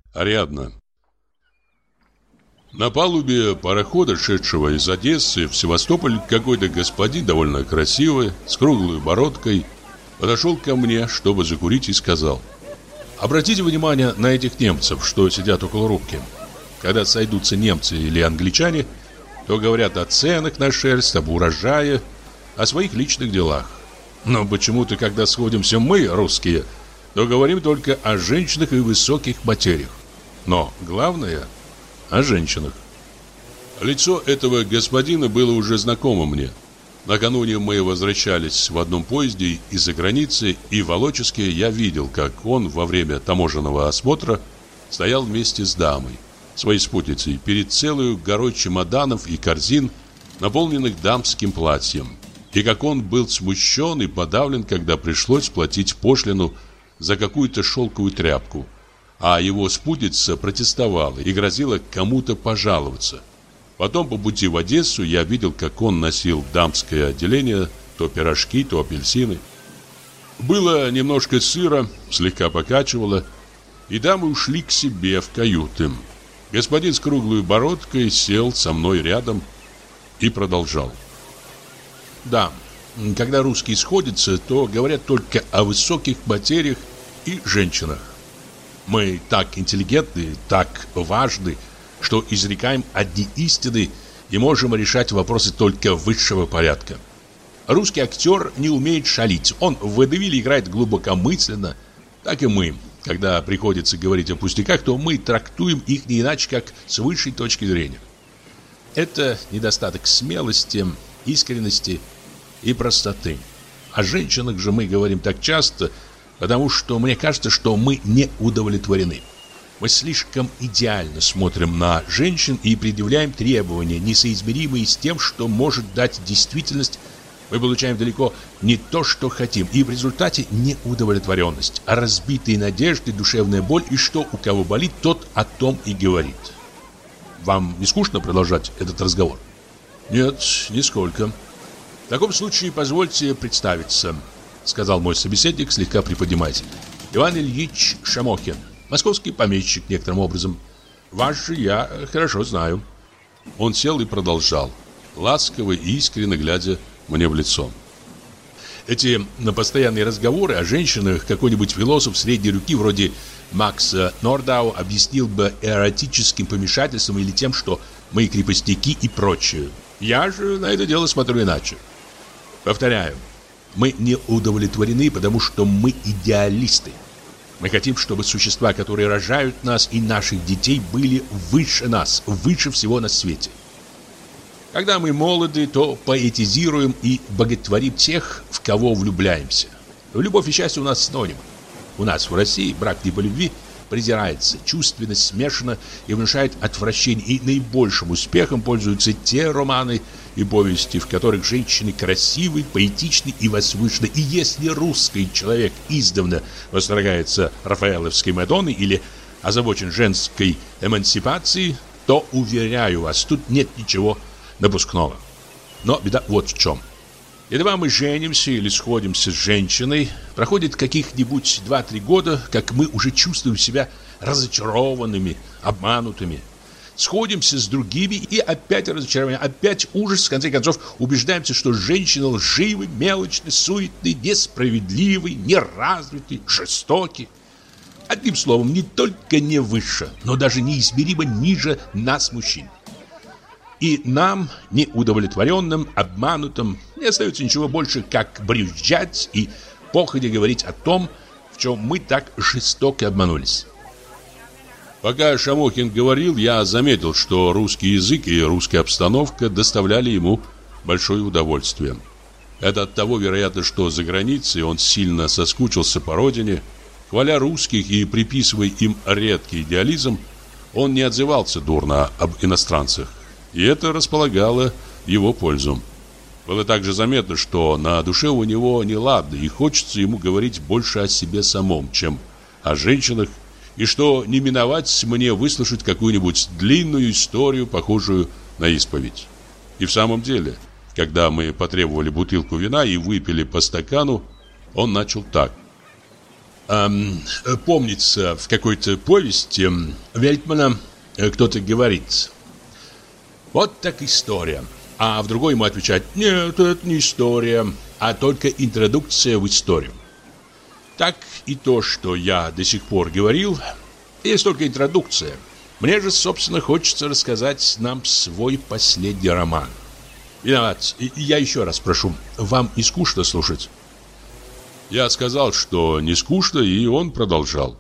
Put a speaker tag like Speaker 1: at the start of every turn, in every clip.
Speaker 1: Ариадна. На палубе парохода, шедшего из Одессы в Севастополь, какой-то господин, довольно красивый, с круглой бородкой, подошел ко мне, чтобы закурить, и сказал: «Обратите внимание на этих немцев, что сидят около рубки. Когда сойдутся немцы или англичане, то говорят о ценах на шерсть, об урожае, о своих личных делах. Но почему-то, когда сходимся мы, русские, то говорим только о женщинах и высоких материях. Но главное – о женщинах». Лицо этого господина было уже знакомо мне. Накануне мы возвращались в одном поезде из-за границы, и в Волоческе я видел, как он во время таможенного осмотра стоял вместе с дамой, своей спутницей, перед целой горой чемоданов и корзин, наполненных дамским платьем, и как он был смущен и подавлен, когда пришлось платить пошлину за какую-то шелковую тряпку, а его спутница протестовала и грозила кому-то пожаловаться. Потом по пути в Одессу я видел, как он носил в дамское отделение то пирожки, то апельсины. Было немножко сыро, слегка покачивало, и дамы ушли к себе в каюты. Господин с круглой бородкой сел со мной рядом и продолжал: «Да, когда русские сходятся, то говорят только о высоких материях и женщинах. Мы так интеллигентны, так важны, что изрекаем одни истины и можем решать вопросы только высшего порядка. Русский актер не умеет шалить, он в водевиле играет глубокомысленно. Так и мы, когда приходится говорить о пустяках, то мы трактуем их не иначе, как с высшей точки зрения. Это недостаток смелости, искренности и простоты. О женщинах же мы говорим так часто, потому что мне кажется, что мы не удовлетворены. Мы слишком идеально смотрим на женщин и предъявляем требования, несоизмеримые с тем, что может дать действительность. Мы получаем далеко не то, что хотим, и в результате неудовлетворенность, а разбитые надежды, душевная боль, и что у кого болит, тот о том и говорит. Вам не скучно продолжать этот разговор? Нет, нисколько. В таком случае позвольте представиться, сказал мой собеседник, слегка приподнимаясь. Иван Ильич Шамохин, московский помещик некоторым образом. Вас же я хорошо знаю. Он сел и продолжал, ласково и искренне глядя мне в лицо. Эти постоянные разговоры о женщинах какой-нибудь философ средней руки вроде Макса Нордау объяснил бы эротическим помешательством или тем, что мы крепостники и прочее. Я же на это дело смотрю иначе. Повторяю, мы не удовлетворены, потому что мы идеалисты. Мы хотим, чтобы существа, которые рожают нас и наших детей, были выше нас, выше всего на свете. Когда мы молоды, то поэтизируем и боготворим тех, в кого влюбляемся. Любовь и счастье у нас синонимы. У нас в России брак не по любви презирается, чувственность смешана и внушает отвращение, и наибольшим успехом пользуются те романы и повести, в которых женщины красивы, поэтичны и возвышены. И если русский человек издавна восторгается рафаэловской Мадонной или озабочен женской эмансипацией, то, уверяю вас, тут нет ничего напускного. Но беда вот в чем. Едва мы женимся или сходимся с женщиной, проходит каких-нибудь 2-3 года, как мы уже чувствуем себя разочарованными, обманутыми. Сходимся с другими, и опять разочарование, опять ужас. В конце концов, убеждаемся, что женщины лживы, мелочны, суетны, несправедливы, неразвиты, жестоки. Одним словом, не только не выше, но даже неизмеримо ниже нас, мужчин. И нам, неудовлетворенным, обманутым, не остается ничего больше, как брюзжать и походя говорить о том, в чем мы так жестоко обманулись. Пока Шамохин говорил, я заметил, что русский язык и русская обстановка доставляли ему большое удовольствие. Это от того, вероятно, что за границей он сильно соскучился по родине. Хваля русских и приписывая им редкий идеализм, он не отзывался дурно об иностранцах. И это располагало в его пользу. Было также заметно, что на душе у него неладно, и хочется ему говорить больше о себе самом, чем о женщинах, и что не миновать мне выслушать какую-нибудь длинную историю, похожую на исповедь. И в самом деле, когда мы потребовали бутылку вина и выпили по стакану, он начал так. Помнится, в какой-то повести Вельтмана кто-то говорит: вот так история. А в другой ему отвечать: нет, это не история, а только интродукция в историю. Так и то, что я до сих пор говорил, есть только интродукция. Мне же, собственно, хочется рассказать нам свой последний роман. Виноват, я еще раз прошу, вам не скучно слушать? Я сказал, что не скучно, и он продолжал.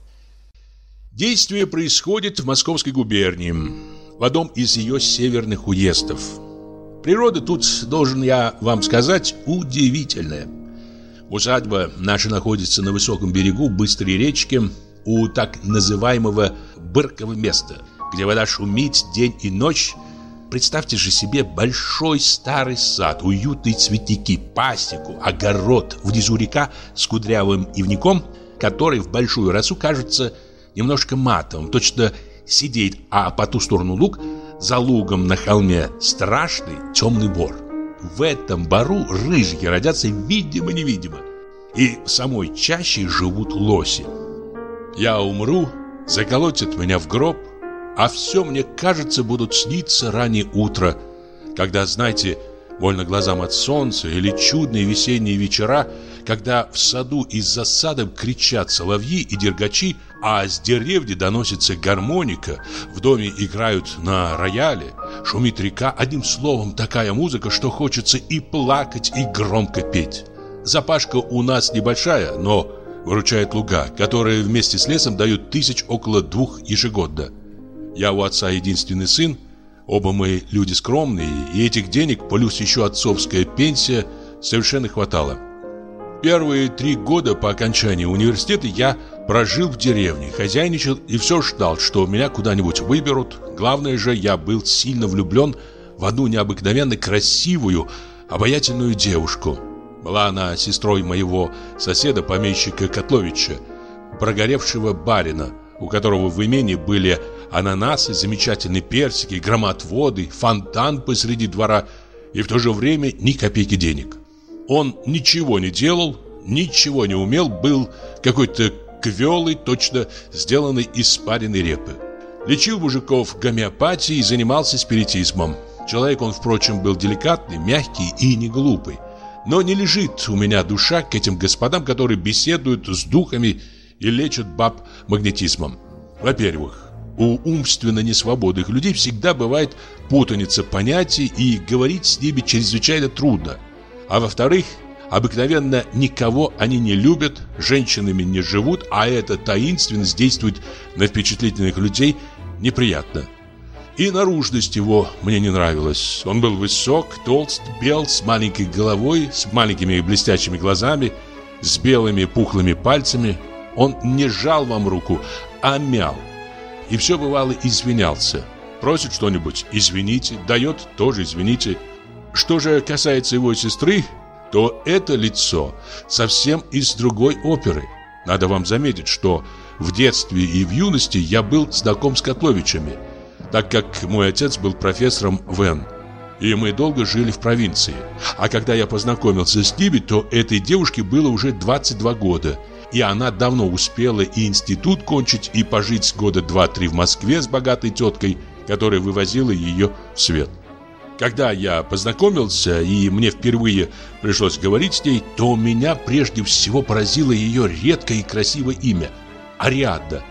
Speaker 1: Действие происходит в Московской губернии, в одном из ее северных уездов. Природа тут, должен я вам сказать, удивительная. Усадьба наша находится на высоком берегу быстрой речки, у так называемого Быркова места, где вода шумит день и ночь. Представьте же себе большой старый сад, уютные цветники, пасеку, огород, внизу река с кудрявым ивником, который в большую росу кажется немножко матовым, точно сидит, а по ту сторону луг, за лугом на холме страшный темный бор. В этом бору рыжики родятся видимо-невидимо, и в самой чаще живут лоси. Я умру, заколотят меня в гроб, а все, мне кажется, будут сниться раннее утро, когда, знаете, больно глазам от солнца, или чудные весенние вечера, когда в саду и за садом кричат соловьи и дергачи, а с деревни доносится гармоника, в доме играют на рояле, шумит река, одним словом, такая музыка, что хочется и плакать, и громко петь. Запашка у нас небольшая, но выручает луга, которые вместе с лесом дают около 2 ежегодно. Я у отца единственный сын, оба мы люди скромные, и этих денег, плюс еще отцовская пенсия, совершенно хватало. Первые 3 года по окончании университета я прожил в деревне, хозяйничал и все ждал, что меня куда-нибудь выберут. Главное же, я был сильно влюблен в одну необыкновенно красивую, обаятельную девушку. Была она сестрой моего соседа, помещика Котловича, прогоревшего барина, у которого в имении были ананасы, замечательные персики, громотводы, фонтан посреди двора и в то же время ни копейки денег. Он ничего не делал, ничего не умел, был какой-то квелый, точно сделанный из спаренной репы. Лечил мужиков гомеопатией и занимался спиритизмом. Человек он, впрочем, был деликатный, мягкий и не глупый. Но не лежит у меня душа к этим господам, которые беседуют с духами и лечат баб магнетизмом. Во-первых, у умственно несвободных людей всегда бывает путаница понятий, и говорить с ними чрезвычайно трудно. А во-вторых, обыкновенно никого они не любят, женщинами не живут, а эта таинственность действует на впечатлительных людей неприятно. И наружность его мне не нравилась. Он был высок, толст, бел, с маленькой головой, с маленькими блестящими глазами, с белыми пухлыми пальцами. Он не жал вам руку, а мял. И все бывало извинялся. Просит что-нибудь — извините, дает — тоже извините. Что же касается его сестры, то это лицо совсем из другой оперы. Надо вам заметить, что в детстве и в юности я был знаком с Котловичами, так как мой отец был профессором в Н. И мы долго жили в провинции. А когда я познакомился с ними, то этой девушке было уже 22 года. И она давно успела и институт кончить, и пожить года 2-3 в Москве с богатой теткой, которая вывозила ее в свет. Когда я познакомился, и мне впервые пришлось говорить с ней, то меня прежде всего поразило ее редкое и красивое имя – Ариадна.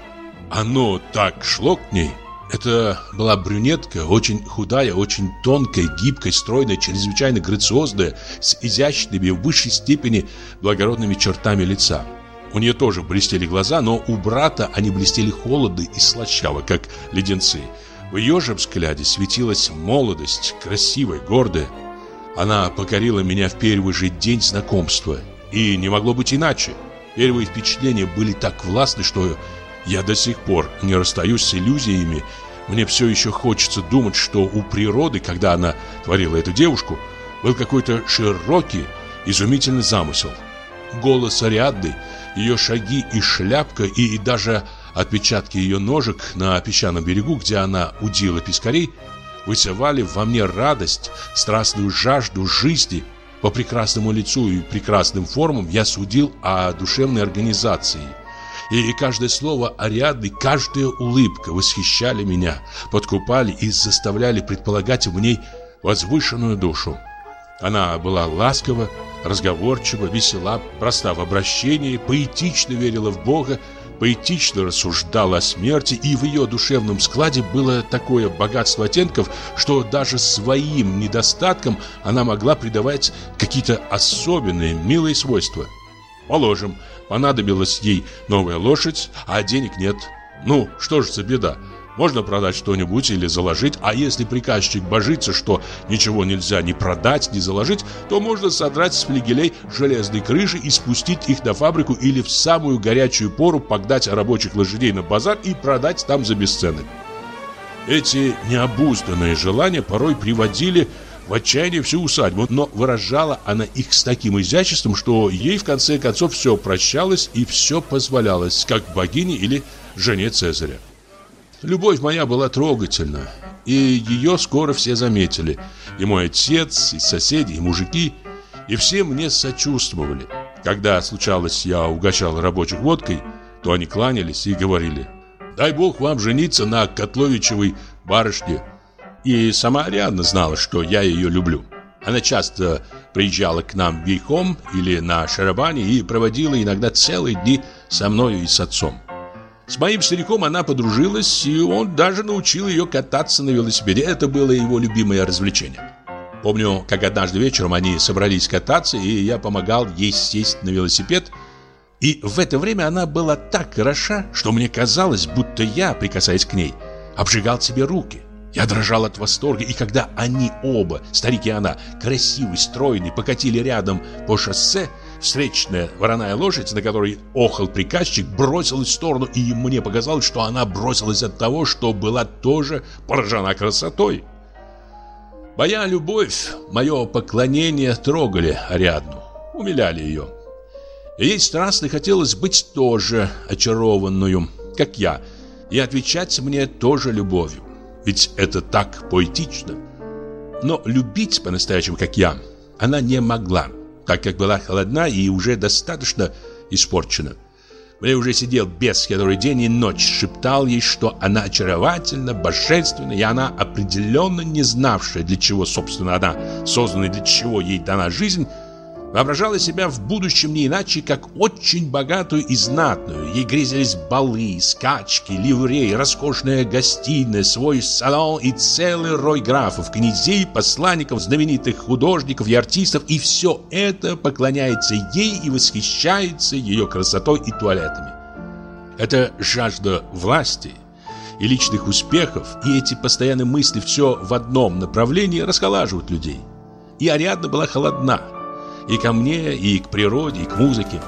Speaker 1: Оно так шло к ней. Это была брюнетка, очень худая, очень тонкая, гибкая, стройная, чрезвычайно грациозная, с изящными в высшей степени благородными чертами лица. У нее тоже блестели глаза, но у брата они блестели холодно и слащаво, как леденцы. В ее же взгляде светилась молодость, красивая, гордая. Она покорила меня в первый же день знакомства. И не могло быть иначе. Первые впечатления были так властны, что я до сих пор не расстаюсь с иллюзиями. Мне все еще хочется думать, что у природы, когда она творила эту девушку, был какой-то широкий, изумительный замысел. Голос Ариадны, ее шаги и шляпка, и даже отпечатки ее ножек на песчаном берегу, где она удила пескарей, вызывали во мне радость, страстную жажду жизни. По прекрасному лицу и прекрасным формам я судил о душевной организации. И каждое слово Ариадны, каждая улыбка восхищали меня, подкупали и заставляли предполагать в ней возвышенную душу. Она была ласкова, разговорчива, весела, проста в обращении, поэтично верила в Бога, поэтично рассуждала о смерти, и в ее душевном складе было такое богатство оттенков, что даже своим недостаткам она могла придавать какие-то особенные, милые свойства. Положим, понадобилась ей новая лошадь, а денег нет. Ну, что же за беда? Можно продать что-нибудь или заложить, а если приказчик божится, что ничего нельзя ни продать, ни заложить, то можно содрать с флигелей железные крыши и спустить их на фабрику или в самую горячую пору погнать рабочих лошадей на базар и продать там за бесценок. Эти необузданные желания порой приводили в отчаяние всю усадьбу, но выражала она их с таким изяществом, что ей в конце концов все прощалось и все позволялось, как богине или жене Цезаря. Любовь моя была трогательна, и ее скоро все заметили. И мой отец, и соседи, и мужики, и все мне сочувствовали. Когда случалось, я угощал рабочих водкой, то они кланялись и говорили: «Дай Бог вам жениться на Котловичевой барышне». И сама Ариадна знала, что я ее люблю. Она часто приезжала к нам верхом или на шарабане и проводила иногда целые дни со мною и с отцом. С моим стариком она подружилась, и он даже научил ее кататься на велосипеде. Это было его любимое развлечение. Помню, как однажды вечером они собрались кататься, и я помогал ей сесть на велосипед. И в это время она была так хороша, что мне казалось, будто я, прикасаясь к ней, обжигал себе руки. Я дрожал от восторга, и когда они оба, старик и она, красивый, стройный, покатили рядом по шоссе, встречная вороная лошадь, на которой охал приказчик, бросилась в сторону, и мне показалось, что она бросилась от того, что была тоже поражена красотой. Моя любовь, мое поклонение трогали Ариадну, умиляли ее. И ей страстно хотелось быть тоже очарованную, как я, и отвечать мне тоже любовью. Ведь это так поэтично. Но любить по-настоящему, как я, она не могла, так как была холодна и уже достаточно испорчена. Мне уже сидел бес, который день и ночь шептал ей, что она очаровательна, божественна, и она, определенно не знавшая, для чего, собственно, она создана и для чего ей дана жизнь, воображала себя в будущем не иначе, как очень богатую и знатную. Ей грезились балы, скачки, ливреи, роскошная гостиная, свой салон и целый рой графов, князей, посланников, знаменитых художников и артистов. И все это поклоняется ей и восхищается ее красотой и туалетами. Эта жажда власти и личных успехов, и эти постоянные мысли все в одном направлении расхолаживают людей. И Ариадна была холодна. И ко мне, и к природе, и к музыке.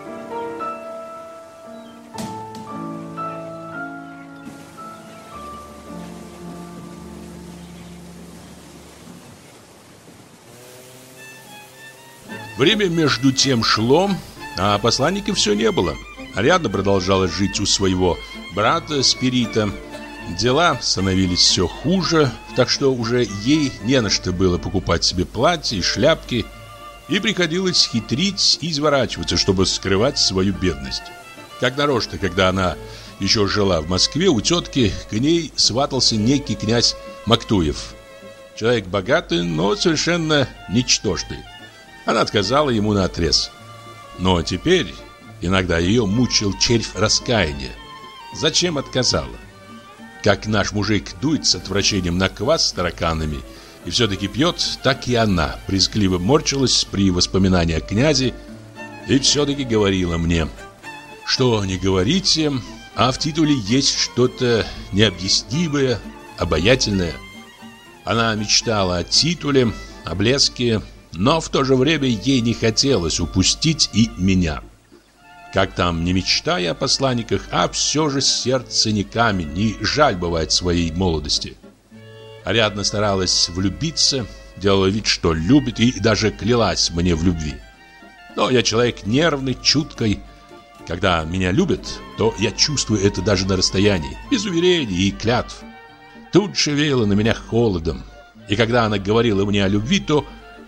Speaker 1: Время между тем шло, а посланника все не было. Ариадна продолжала жить у своего брата Спирита. Дела становились все хуже, так что уже ей не на что было покупать себе платья и шляпки. И приходилось хитрить и изворачиваться, чтобы скрывать свою бедность. Как нарочно, когда она еще жила в Москве, у тетки к ней сватался некий князь Мактуев. Человек богатый, но совершенно ничтожный. Она отказала ему наотрез. Но теперь иногда ее мучил червь раскаяния. Зачем отказала? Как наш мужик дует с отвращением на квас с тараканами и все-таки пьет, так и она брезгливо морщилась при воспоминании о князе и все-таки говорила мне: что не говорите, а в титуле есть что-то необъяснимое, обаятельное. Она мечтала о титуле, о блеске, но в то же время ей не хотелось упустить и меня. Как там не мечтая о посланниках, а все же сердце не камень, и жаль бывает своей молодости. Ариадна старалась влюбиться, делала вид, что любит, и даже клялась мне в любви. Но я человек нервный, чуткий. Когда меня любят, то я чувствую это даже на расстоянии, без уверений и клятв. Тут же веяло на меня холодом. И когда она говорила мне о любви, то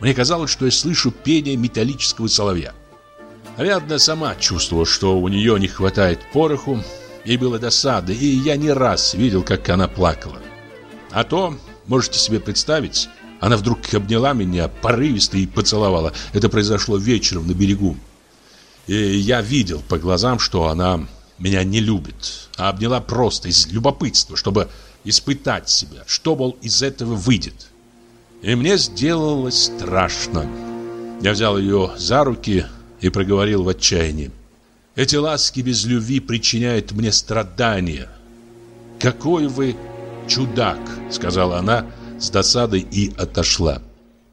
Speaker 1: Мне казалось, что я слышу пение металлического соловья. Ариадна сама чувствовала, что у нее не хватает пороху. Ей было досада, и я не раз видел, как она плакала. А то, можете себе представить, она вдруг обняла меня порывисто и поцеловала. Это произошло вечером на берегу. И я видел по глазам, что она меня не любит, а обняла просто из любопытства, чтобы испытать себя, что, мол, из этого выйдет. И мне сделалось страшно. Я взял ее за руки и проговорил в отчаянии: «Эти ласки без любви причиняют мне страдания». «Какой вы чудак», — сказала она с досадой и отошла.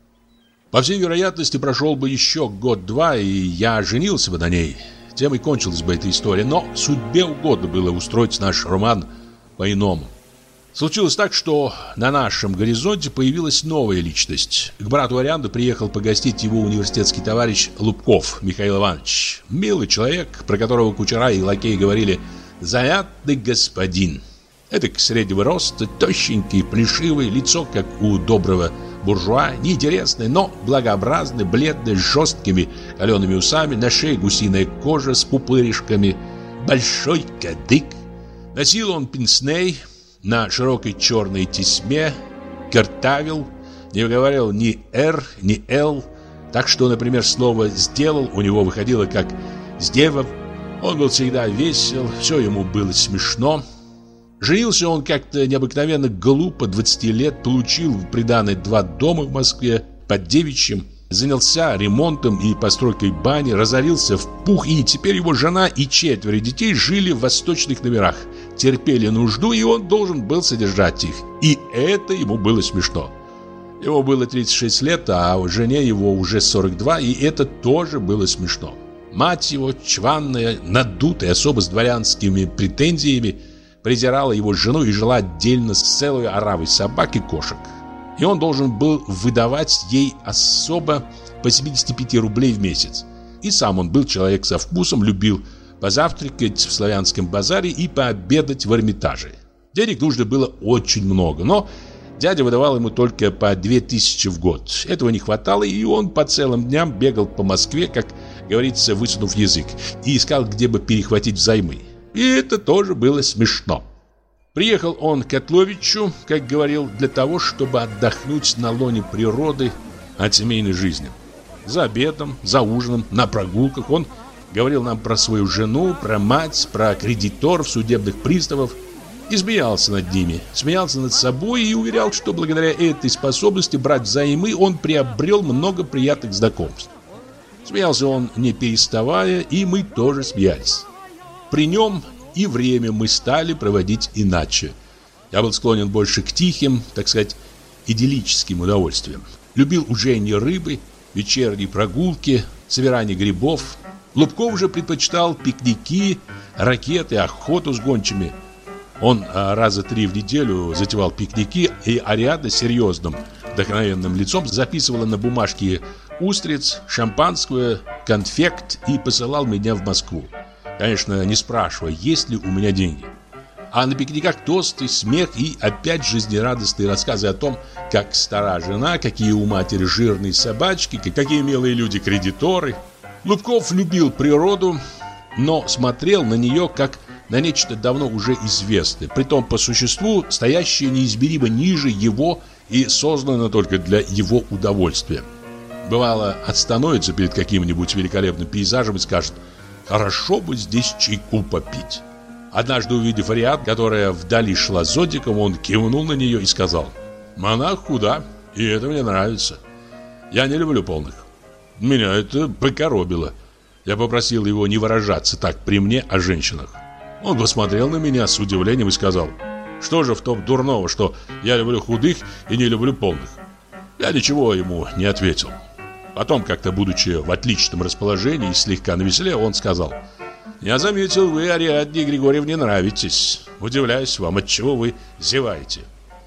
Speaker 1: По всей вероятности, прошел бы еще год-два, и я женился бы на ней. Тем и кончилась бы эта история. Но судьбе угодно было устроить наш роман по-иному. Случилось так, что на нашем горизонте появилась новая личность. К брату Арианды приехал погостить его университетский товарищ Лубков Михаил Иванович. Милый человек, про которого кучера и лакеи говорили «занятный господин». Эдак среднего роста, тощенький, плешивый, лицо, как у доброго буржуа, неинтересное, но благообразное, бледное, с жесткими калеными усами, на шее гусиная кожа с пупырышками, большой кадык. Носил он пенсней на широкой черной тесьме, картавил, не выговаривал ни «р», ни «л», так что, например, слово «сделал» у него выходило как «сделал». Он был всегда весел, все ему было смешно. Женился он как-то необыкновенно глупо, 20 лет, получил в приданое 2 дома в Москве под девичьим, занялся ремонтом и постройкой бани, разорился в пух, и теперь его жена и 4 детей жили в восточных номерах, терпели нужду, и он должен был содержать их. И это ему было смешно. Ему было 36 лет, а жене его уже 42, и это тоже было смешно. Мать его, чванная, надутая, особо с дворянскими претензиями, презирала его жену и жила отдельно с целой оравой собак и кошек. И он должен был выдавать ей особо по 75 рублей в месяц. И сам он был человек со вкусом, любил позавтракать в славянском базаре и пообедать в Эрмитаже. Денег нужно было очень много, но дядя выдавал ему только по 2000 в год. Этого не хватало, и он по целым дням бегал по Москве, как говорится, высунув язык, и искал, где бы перехватить взаймы. И это тоже было смешно. Приехал он к Котловичу, как говорил, для того, чтобы отдохнуть на лоне природы от семейной жизни. За обедом, за ужином, на прогулках он говорил нам про свою жену, про мать, про кредиторов, судебных приставов. И смеялся над ними, смеялся над собой и уверял, что благодаря этой способности брать взаймы он приобрел много приятных знакомств. Смеялся он не переставая, и мы тоже смеялись. При нем и время мы стали проводить иначе. Я был склонен больше к тихим, так сказать, идиллическим удовольствиям. Любил ужение рыбы, вечерние прогулки, собирание грибов. Лубков же предпочитал пикники, ракеты, охоту с гончими. Он раза 3 в неделю затевал пикники, и Ариадна серьезным, вдохновенным лицом записывала на бумажке устриц, шампанское, конфект и посылал меня в Москву. Конечно, не спрашивая, есть ли у меня деньги. А на пикниках тосты, смех и опять жизнерадостные рассказы о том, как стара жена, какие у матери жирные собачки, какие милые люди-кредиторы. Лубков любил природу, но смотрел на нее как на нечто давно уже известное, притом по существу стоящее неизмеримо ниже его и создано только для его удовольствия. Бывало, остановится перед каким-нибудь великолепным пейзажем и скажет: «Хорошо бы здесь чайку попить». Однажды, увидев Ариадну, которая вдали шла зонтиком, он кивнул на нее и сказал: «Монах худа, и это мне нравится. Я не люблю полных». Меня это покоробило. Я попросил его не выражаться так при мне о женщинах. Он посмотрел на меня с удивлением и сказал: «Что же в том дурного, что я люблю худых и не люблю полных?» Я ничего ему не ответил. Потом, как-то будучи в отличном расположении и слегка навеселе, он сказал: «Я заметил, вы Ариадне Григорьевне нравитесь. Удивляюсь вам, отчего вы зеваете».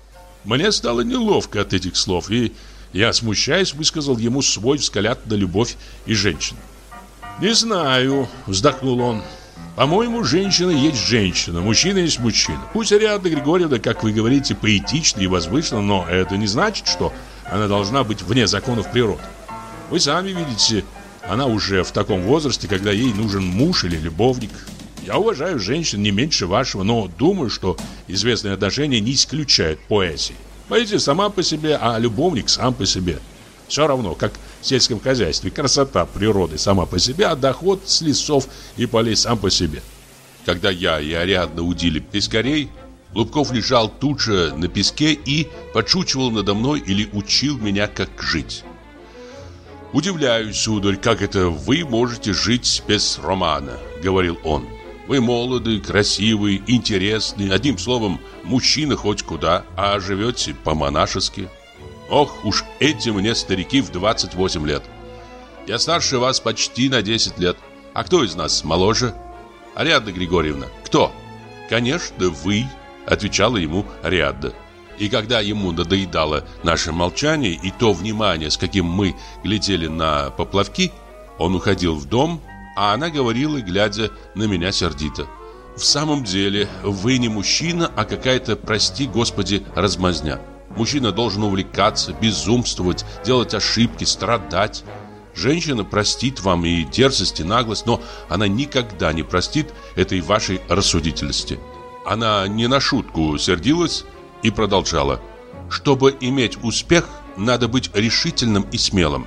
Speaker 1: Мне стало неловко от этих слов, и я, смущаясь, высказал ему свой взгляд на любовь и женщин. «Не знаю», — вздохнул он. «По-моему, женщина есть женщина, мужчина есть мужчина. Пусть Ариадна Григорьевна, как вы говорите, поэтична и возвышена, но это не значит, что она должна быть вне законов природы. Вы сами видите, она уже в таком возрасте, когда ей нужен муж или любовник. Я уважаю женщин не меньше вашего, но думаю, что известные отношения не исключают поэзии. Поэзия сама по себе, а любовник сам по себе. Все равно, как в сельском хозяйстве, красота природы сама по себе, а доход с лесов и полей сам по себе. Когда я и Ариадна удили пескарей, Лубков лежал тут же на песке и подшучивал надо мной или учил меня, как жить. «Удивляюсь, сударь, как это вы можете жить без романа», — говорил он. «Вы молоды, красивы, интересны, одним словом, мужчина хоть куда, а живете по-монашески. Ох, уж эти мне старики в 28 лет. Я старше вас почти на 10 лет. А кто из нас моложе? Ариадна Григорьевна, кто?» «Конечно, вы», — отвечала ему Ариадна. И когда ему надоедало наше молчание и то внимание, с каким мы глядели на поплавки, он уходил в дом, а она говорила, глядя на меня сердито: «В самом деле, вы не мужчина, а какая-то, прости господи, размазня. Мужчина должен увлекаться, безумствовать, делать ошибки, страдать. Женщина простит вам и дерзость, и наглость, но она никогда не простит этой вашей рассудительности». Она не на шутку сердилась и продолжала: «Чтобы иметь успех, надо быть решительным и смелым.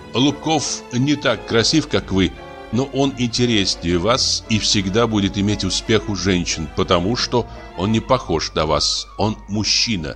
Speaker 1: Лубков не так красив, как вы, но он интереснее вас и всегда будет иметь успех у женщин, потому что он не похож на вас, он мужчина».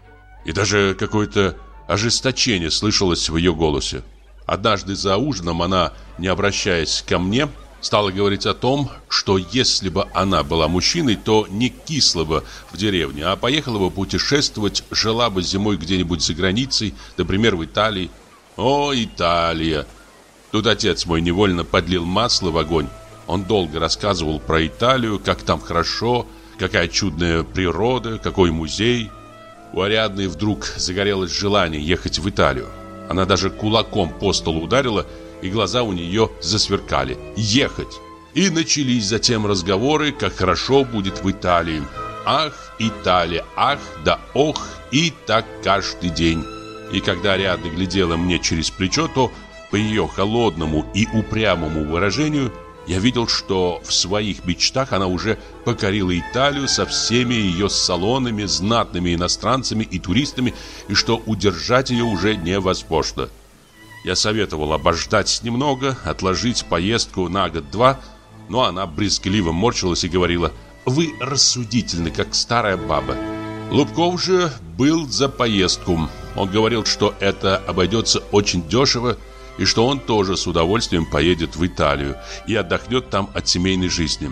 Speaker 1: И даже какое-то ожесточение слышалось в ее голосе. Однажды за ужином она, не обращаясь ко мне, стала говорить о том, что если бы она была мужчиной, то не кисла бы в деревне, а поехала бы путешествовать, жила бы зимой где-нибудь за границей, например, в Италии. О, Италия! Тут отец мой невольно подлил масло в огонь. Он долго рассказывал про Италию, как там хорошо, какая чудная природа, какой музей. У Ариадны вдруг загорелось желание ехать в Италию. Она даже кулаком по столу ударила, и глаза у нее засверкали. Ехать! И начались затем разговоры, как хорошо будет в Италии. Ах, Италия, ах, да ох, и так каждый день. И когда Ариадна глядела мне через плечо, то по ее холодному и упрямому выражению я видел, что в своих мечтах она уже покорила Италию со всеми ее салонами, знатными иностранцами и туристами, и что удержать ее уже невозможно. Я советовал обождать немного, отложить поездку на год-два, но она брезгливо морщилась и говорила: «Вы рассудительны, как старая баба». Лубков же был за поездку. Он говорил, что это обойдется очень дешево, и что он тоже с удовольствием поедет в Италию и отдохнет там от семейной жизни.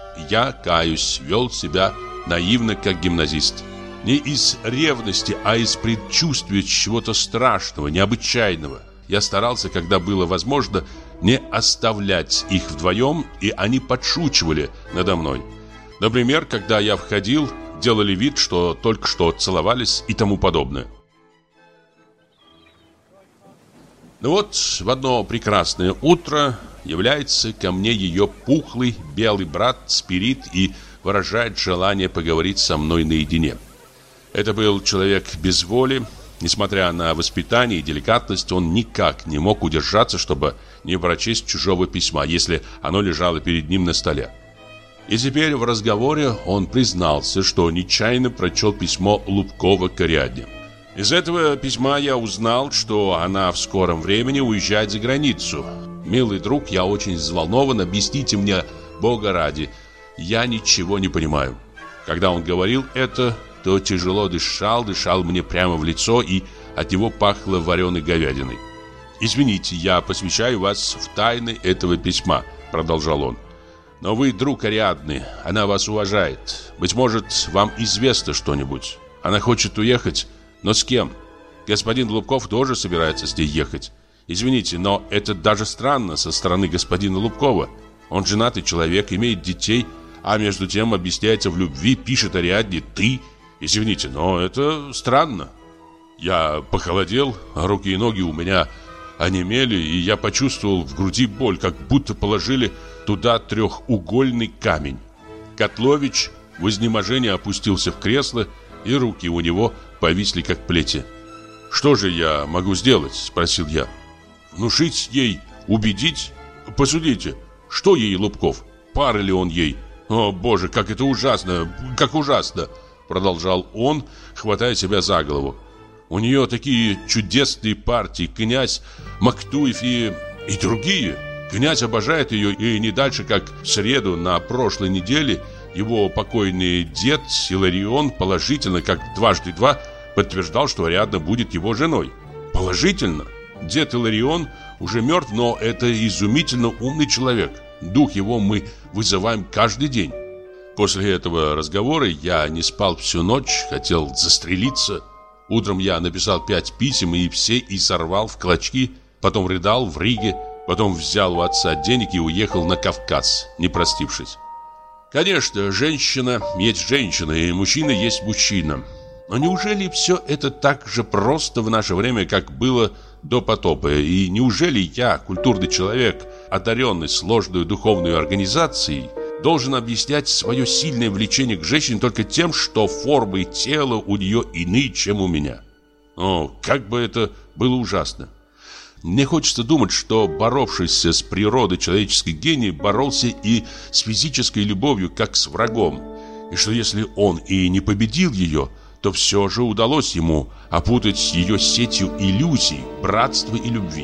Speaker 1: Я, каюсь, вел себя наивно, как гимназист. Не из ревности, а из предчувствия чего-то страшного, необычайного. Я старался, когда было возможно, не оставлять их вдвоем, и они подшучивали надо мной. Например, когда я входил, делали вид, что только что целовались и тому подобное. Но вот в одно прекрасное утро является ко мне ее пухлый белый брат Спирит и выражает желание поговорить со мной наедине. Это был человек без воли. Несмотря на воспитание и деликатность, он никак не мог удержаться, чтобы не прочесть чужого письма, если оно лежало перед ним на столе. И теперь в разговоре он признался, что нечаянно прочел письмо Лубкова к Ариадне. Из этого письма я узнал, что она в скором времени уезжает за границу. «Милый друг, я очень взволнован, объясните мне, Бога ради, я ничего не понимаю». Когда он говорил это, то тяжело дышал мне прямо в лицо, и от него пахло вареной говядиной. «Извините, я посвящаю вас в тайны этого письма», — продолжал он. «Но вы друг Ариадны, она вас уважает. Быть может, вам известно что-нибудь. Она хочет уехать, но с кем? Господин Лубков тоже собирается с ней ехать. Извините, но это даже странно со стороны господина Лубкова. Он женатый человек, имеет детей, а между тем объясняется в любви, пишет Ариадне «ты». Извините, но это странно». Я похолодел, руки и ноги у меня онемели, и я почувствовал в груди боль, как будто положили туда трехугольный камень. Котлович в изнеможении опустился в кресло, и руки у него повисли, как плети. «Что же я могу сделать?» – спросил я. «Внушить ей, убедить? Посудите, что ей Лубков? Пара ли он ей? О, Боже, как это ужасно, как ужасно!» Продолжал он, хватая себя за голову. «У нее такие чудесные партии, князь Мактуев и другие. Князь обожает ее, и не дальше, как в среду на прошлой неделе его покойный дед Иларион положительно, как дважды два, подтверждал, что Ариадна будет его женой. Положительно. Дед Иларион уже мертв, но это изумительно умный человек. Дух его мы вызываем каждый день. После этого разговора я не спал всю ночь, хотел застрелиться. Утром я написал 5 писем и все и сорвал в клочки, потом рыдал в Риге, потом взял у отца денег и уехал на Кавказ, не простившись. Конечно, женщина есть женщина, и мужчина есть мужчина. Но неужели все это так же просто в наше время, как было до потопа? И неужели я, культурный человек, одаренный сложной духовной организацией, должен объяснять свое сильное влечение к женщине только тем, что формы тела у нее иные, чем у меня? О, как бы это было ужасно! Мне хочется думать, что боровшийся с природой человеческий гений боролся и с физической любовью, как с врагом. И что если он и не победил ее, то все же удалось ему опутать ее сетью иллюзий, братства и любви.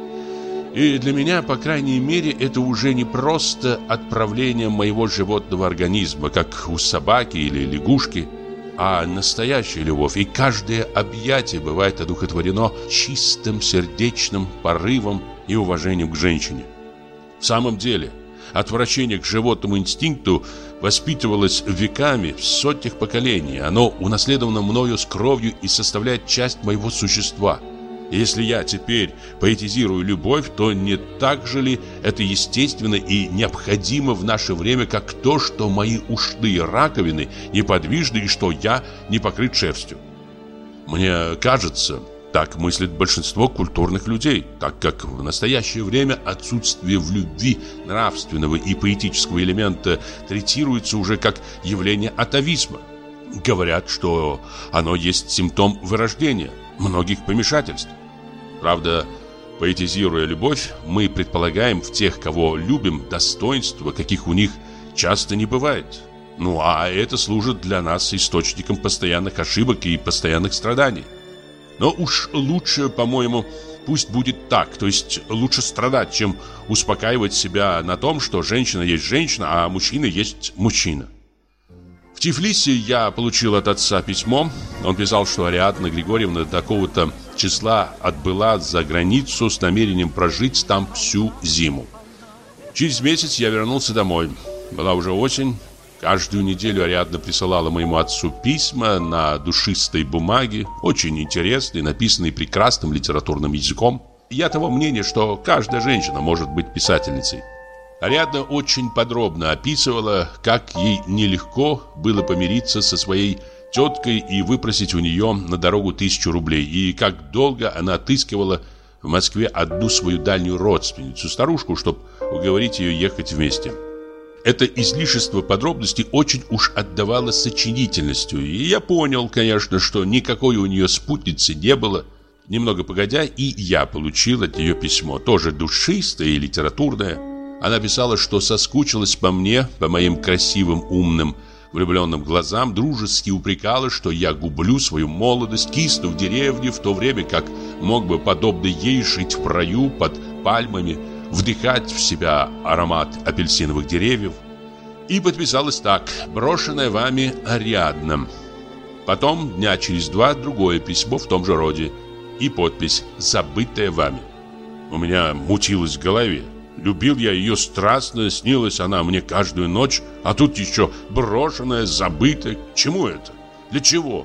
Speaker 1: И для меня, по крайней мере, это уже не просто отправление моего животного организма, как у собаки или лягушки, а настоящая любовь, и каждое объятие бывает одухотворено чистым сердечным порывом и уважением к женщине. В самом деле, отвращение к животному инстинкту воспитывалось веками в сотнях поколений. Оно унаследовано мною с кровью и составляет часть моего существа. И если я теперь поэтизирую любовь, то не так же ли это естественно и необходимо в наше время, как то, что мои ушные раковины неподвижны и что я не покрыт шерстью? Мне кажется, так мыслит большинство культурных людей, так как в настоящее время отсутствие в любви нравственного и поэтического элемента третируется уже как явление атавизма. Говорят, что оно есть симптом вырождения многих помешательств. Правда, поэтизируя любовь, мы предполагаем в тех, кого любим, достоинства, каких у них часто не бывает. Ну, а это служит для нас источником постоянных ошибок и постоянных страданий. Но уж лучше, по-моему, пусть будет так, то есть лучше страдать, чем успокаивать себя на том, что женщина есть женщина, а мужчина есть мужчина. В Тифлисе я получил от отца письмо. Он писал, что Ариадна Григорьевна до такого-то числа отбыла за границу с намерением прожить там всю зиму. Через месяц я вернулся домой. Была уже осень. Каждую неделю Ариадна присылала моему отцу письма на душистой бумаге, очень интересные, написанные прекрасным литературным языком. Я того мнения, что каждая женщина может быть писательницей. Ариадна очень подробно описывала, как ей нелегко было помириться со своей теткой и выпросить у нее на дорогу 1000 рублей, и как долго она отыскивала в Москве одну свою дальнюю родственницу, старушку, чтобы уговорить ее ехать вместе. Это излишество подробностей очень уж отдавало сочинительностью, и я понял, конечно, что никакой у нее спутницы не было. Немного погодя, и я получил от нее письмо, тоже душистое и литературное. Она писала, что соскучилась по мне, по моим красивым, умным, влюбленным глазам, дружески упрекала, что я гублю свою молодость, кисну в деревне, в то время как мог бы, подобно ей, жить в раю под пальмами, вдыхать в себя аромат апельсиновых деревьев. И подписалась так: «Брошенная вами Ариадна». Потом, дня через 2, другое письмо в том же роде и подпись «Забытая вами». У меня мутилось в голове. Любил я ее страстно, снилась она мне каждую ночь, а тут еще брошенная, забытая. К чему это? Для чего?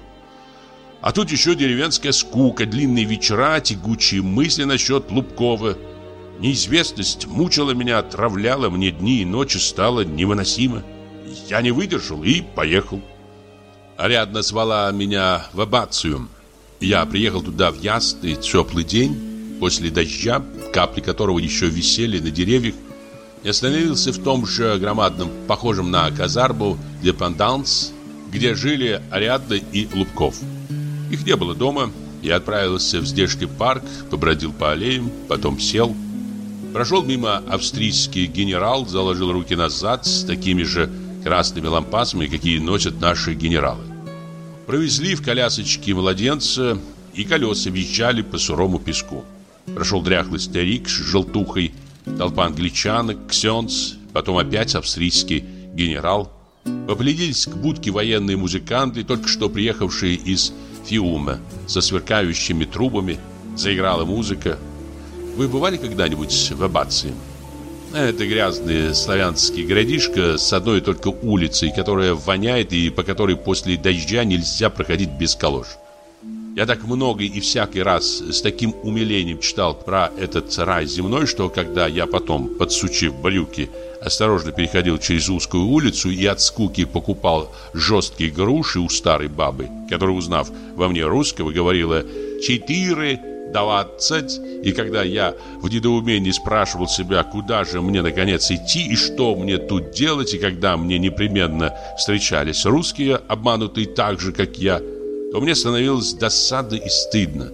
Speaker 1: А тут еще деревенская скука, длинные вечера, тягучие мысли насчет Лубкова. Неизвестность мучила меня, отравляла мне дни и ночи, стало невыносимо. Я не выдержал и поехал. Ариадна звала меня в Аббацию. Я приехал туда в ясный, теплый день, после дождя, капли которого еще висели на деревьях, и остановился в том же громадном, похожем на казарму, депенданс, где жили Ариадна и Лубков. Их не было дома, я отправился в здешний парк, побродил по аллеям, потом сел. Прошел мимо австрийский генерал, заложил руки назад с такими же красными лампасами, какие носят наши генералы. Провезли в колясочке младенца, и колеса въезжали по сырому песку. Прошел дряхлый старик с желтухой, толпа англичанок, ксенц, потом опять австрийский генерал. Поплелись к будке военные музыканты, только что приехавшие из Фиума, со сверкающими трубами. Заиграла музыка. Вы бывали когда-нибудь в Аббации? Это грязный славянский городишко с одной только улицей, которая воняет и по которой после дождя нельзя проходить без калош. Я так много и всякий раз с таким умилением читал про этот рай земной, что когда я потом, подсучив брюки, осторожно переходил через узкую улицу и от скуки покупал жесткие груши у старой бабы, которая, узнав во мне русского, говорила «4-20», и когда я в недоумении спрашивал себя, куда же мне наконец идти и что мне тут делать, и когда мне непременно встречались русские, обманутые так же, как я, то мне становилось досадно и стыдно.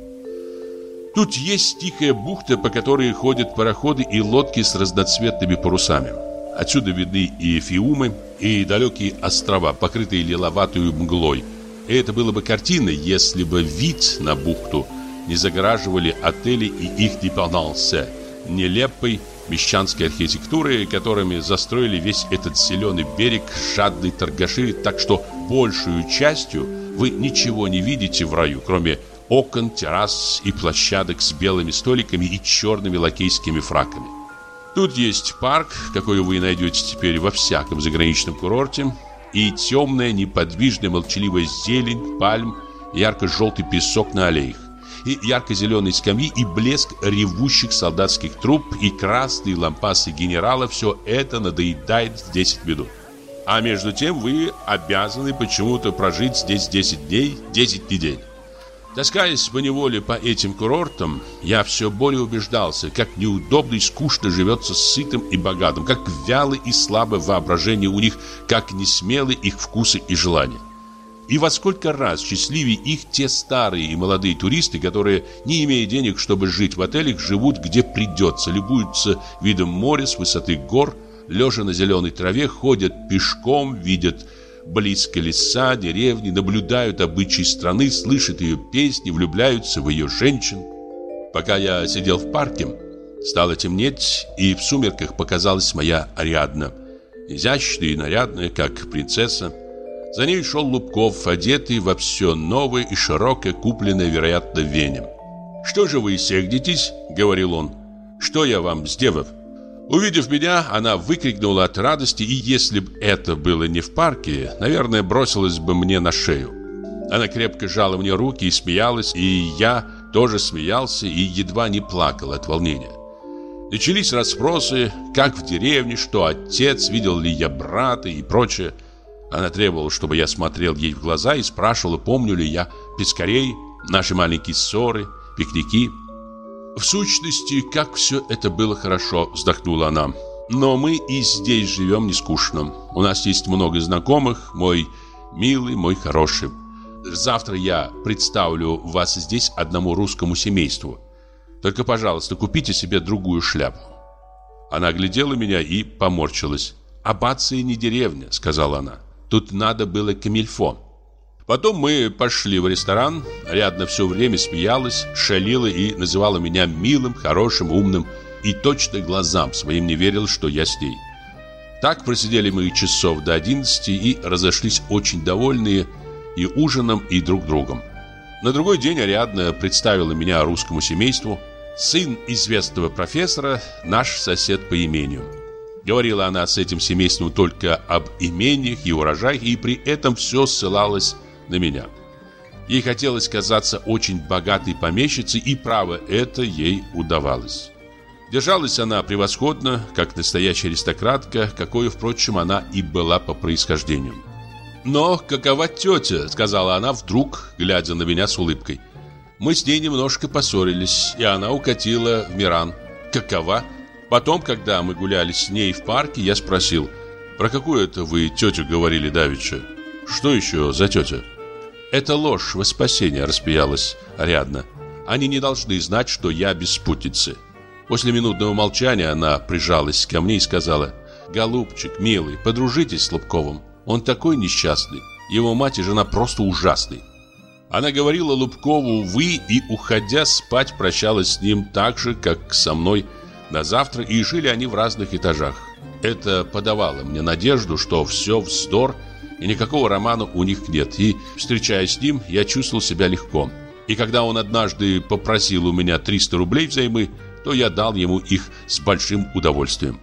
Speaker 1: Тут есть тихая бухта, по которой ходят пароходы и лодки с разноцветными парусами. Отсюда видны и Фиумы, и далекие острова, покрытые лиловатой мглой. И это было бы картиной, если бы вид на бухту не загораживали отели и их депендансе, нелепой мещанской архитектурой, которыми застроили весь этот зеленый берег жадные торгаши, так что большую частью вы ничего не видите в раю, кроме окон, террас и площадок с белыми столиками и черными лакейскими фраками. Тут есть парк, какой вы найдете теперь во всяком заграничном курорте, и темная, неподвижная, молчаливая зелень, пальм, ярко-желтый песок на аллеях, и ярко-зеленые скамьи, и блеск ревущих солдатских труб, и красные лампасы генерала. Все это надоедает в 10 минут. А между тем вы обязаны почему-то прожить здесь 10 дней, 10 недель. Таскаясь поневоле по этим курортам, я все более убеждался, как неудобно и скучно живется сытым и богатым, как вяло и слабо воображение у них, как несмелы их вкусы и желания. И во сколько раз счастливее их те старые и молодые туристы, которые, не имея денег, чтобы жить в отелях, живут где придется, любуются видом моря с высоты гор, лежа на зеленой траве, ходят пешком, видят близко леса, деревни, наблюдают обычаи страны, слышат ее песни, влюбляются в ее женщин. Пока я сидел в парке, стало темнеть, и в сумерках показалась моя Ариадна, изящная и нарядная, как принцесса. За ней шел Лубков, одетый во все новое и широкое, купленное, вероятно, в Вене. «Что же вы сердитесь?» — говорил он. «Что я вам сделал?» Увидев меня, она выкрикнула от радости, и если бы это было не в парке, наверное, бросилась бы мне на шею. Она крепко сжала мне руки и смеялась, и я тоже смеялся и едва не плакал от волнения. Начались расспросы, как в деревне, что отец, видел ли я брата и прочее. Она требовала, чтобы я смотрел ей в глаза и спрашивала, помню ли я пескарей, наши маленькие ссоры, пикники. «В сущности, как все это было хорошо», — вздохнула она. «Но мы и здесь живем не скучно. У нас есть много знакомых, мой милый, мой хороший. Завтра я представлю вас здесь одному русскому семейству. Только, пожалуйста, купите себе другую шляпу». Она оглядела меня и поморщилась. «Аббация не деревня», — сказала она. «Тут надо было камильфо». Потом мы пошли в ресторан. Ариадна все время смеялась, шалила и называла меня милым, хорошим, умным. И точно глазам своим не верил, что я с ней. Так просидели мы часов до 11 и разошлись очень довольные и ужином, и друг другом. На другой день Ариадна представила меня русскому семейству. Сын известного профессора, наш сосед по имению. Говорила она с этим семейством только об имениях и урожаях, и при этом все ссылалось на меня. Ей хотелось казаться очень богатой помещицей, и право это ей удавалось. Держалась она превосходно, как настоящая аристократка, какой, впрочем, она и была по происхождению. «Но какова тетя?» — сказала она вдруг, глядя на меня с улыбкой. Мы с ней немножко поссорились, и она укатила в Миран. «Какова?» Потом, когда мы гуляли с ней в парке, я спросил: «Про какую это вы тетю говорили давеча? Что еще за тетя?» «Это ложь во спасение», — рассмеялась Ариадна. «Они не должны знать, что я без спутницы». После минутного молчания она прижалась ко мне и сказала: «Голубчик, милый, подружитесь с Лубковым. Он такой несчастный. Его мать и жена просто ужасные». Она говорила Лубкову «вы» и, уходя спать, прощалась с ним так же, как со мной на завтра, и жили они в разных этажах. Это подавало мне надежду, что все вздор и никакого романа у них нет, и, встречаясь с ним, я чувствовал себя легко. И когда он однажды попросил у меня 300 рублей взаймы, то я дал ему их с большим удовольствием.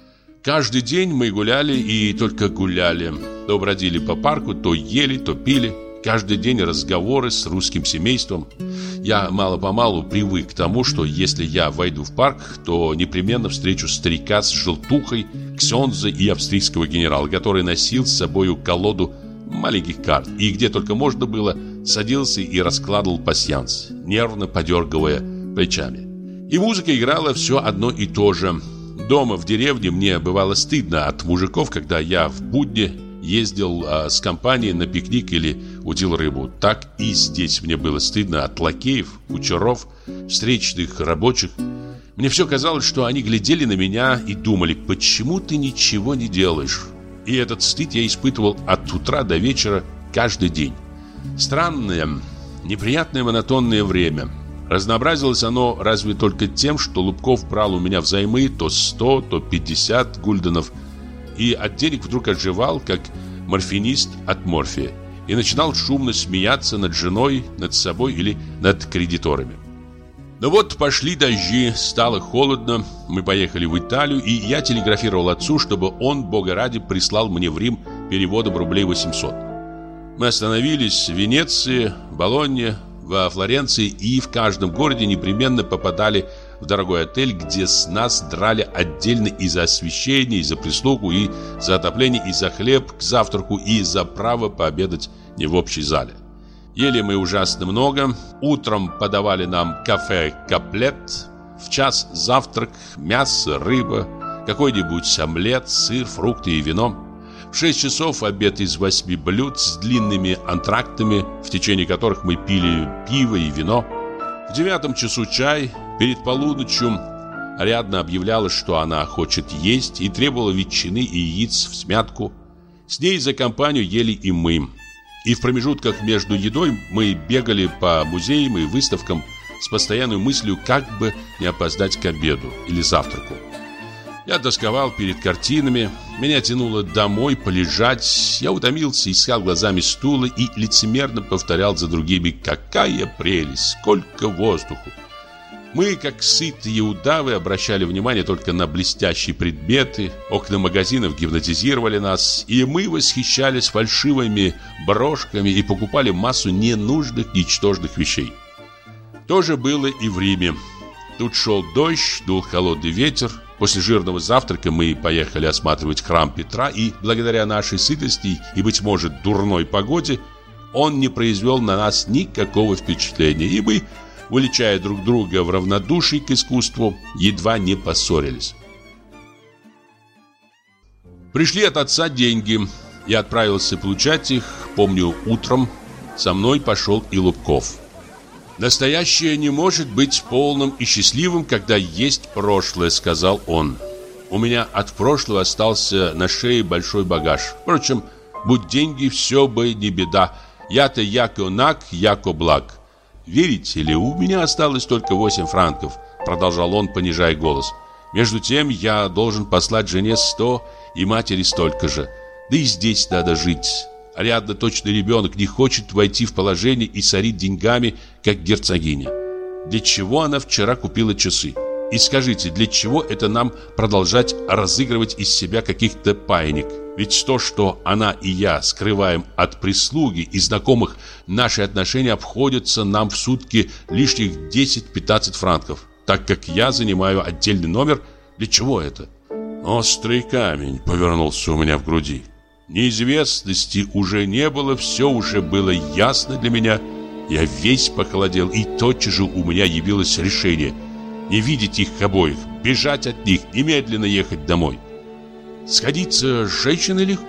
Speaker 1: Каждый день мы гуляли и только гуляли. То бродили по парку, то ели, то пили. Каждый день разговоры с русским семейством. Я мало-помалу привык к тому, что если я войду в парк, то непременно встречу старика с желтухой, ксенза и австрийского генерала, который носил с собою колоду маленьких карт, и где только можно было, садился и раскладывал пасьянс, нервно подергивая плечами. И музыка играла все одно и то же. Дома в деревне мне бывало стыдно от мужиков, когда я в будни ездил с компанией на пикник или удил рыбу. Так и здесь мне было стыдно от лакеев, кучеров, встречных рабочих. Мне все казалось, что они глядели на меня и думали: почему ты ничего не делаешь? И этот стыд я испытывал от утра до вечера каждый день. Странное, неприятное монотонное время. Разнообразилось оно разве только тем, что Лубков брал у меня взаймы то 100, то 50 гульденов, и от денег вдруг оживал, как морфинист от морфия, и начинал шумно смеяться над женой, над собой или над кредиторами. Но вот пошли дожди, стало холодно, мы поехали в Италию, и я телеграфировал отцу, чтобы он, бога ради, прислал мне в Рим переводом рублей 800. Мы остановились в Венеции, Болонье, во Флоренции, и в каждом городе непременно попадали в дорогой отель, где с нас драли отдельно и за освещение, и за прислугу, и за отопление, и за хлеб к завтраку, и за право пообедать не в общей зале. Ели мы ужасно много. Утром подавали нам кафе «Каплет», в час завтрак, мясо, рыба, какой-нибудь омлет, сыр, фрукты и вино. В 6 часов обед из 8 блюд с длинными антрактами, в течение которых мы пили пиво и вино. В 9 часу чай. Перед полуночью Ариадна объявляла, что она хочет есть, и требовала ветчины и яиц всмятку. С ней за компанию ели и мы. И в промежутках между едой мы бегали по музеям и выставкам с постоянной мыслью, как бы не опоздать к обеду или завтраку. Я тосковал перед картинами, меня тянуло домой полежать. Я утомился, искал глазами стула и лицемерно повторял за другими: какая прелесть, сколько воздуху. Мы, как сытые удавы, обращали внимание только на блестящие предметы, окна магазинов гипнотизировали нас, и мы восхищались фальшивыми брошками и покупали массу ненужных, ничтожных вещей. То же было и в Риме. Тут шел дождь, дул холодный ветер. После жирного завтрака мы поехали осматривать храм Петра, и благодаря нашей сытости и, быть может, дурной погоде, он не произвел на нас никакого впечатления, и мы, уличая друг друга в равнодушии к искусству, едва не поссорились. Пришли от отца деньги. Я отправился получать их. Помню, утром со мной пошел и Лубков. «Настоящее не может быть полным и счастливым, когда есть прошлое», — сказал он. «У меня от прошлого остался на шее большой багаж. Впрочем, будь деньги, все бы не беда. Я-то яко наг, яко благ. Верите ли, у меня осталось только 8 франков», — продолжал он, понижая голос. «Между тем я должен послать жене 100 и матери столько же. Да и здесь надо жить». Ариадна, точно ребенок, не хочет войти в положение и сорить деньгами, как герцогиня. Для чего она вчера купила часы? И скажите, для чего это нам продолжать разыгрывать из себя каких-то паинек? Ведь то, что она и я скрываем от прислуги и знакомых, наши отношения обходятся нам в сутки лишних 10-15 франков. Так как я занимаю отдельный номер, для чего это? Острый камень повернулся у меня в груди. Неизвестности уже не было, все уже было ясно для меня. Я весь похолодел, и тотчас же у меня явилось решение: не видеть их обоих, бежать от них, немедленно ехать домой. Сходиться с женщиной легко,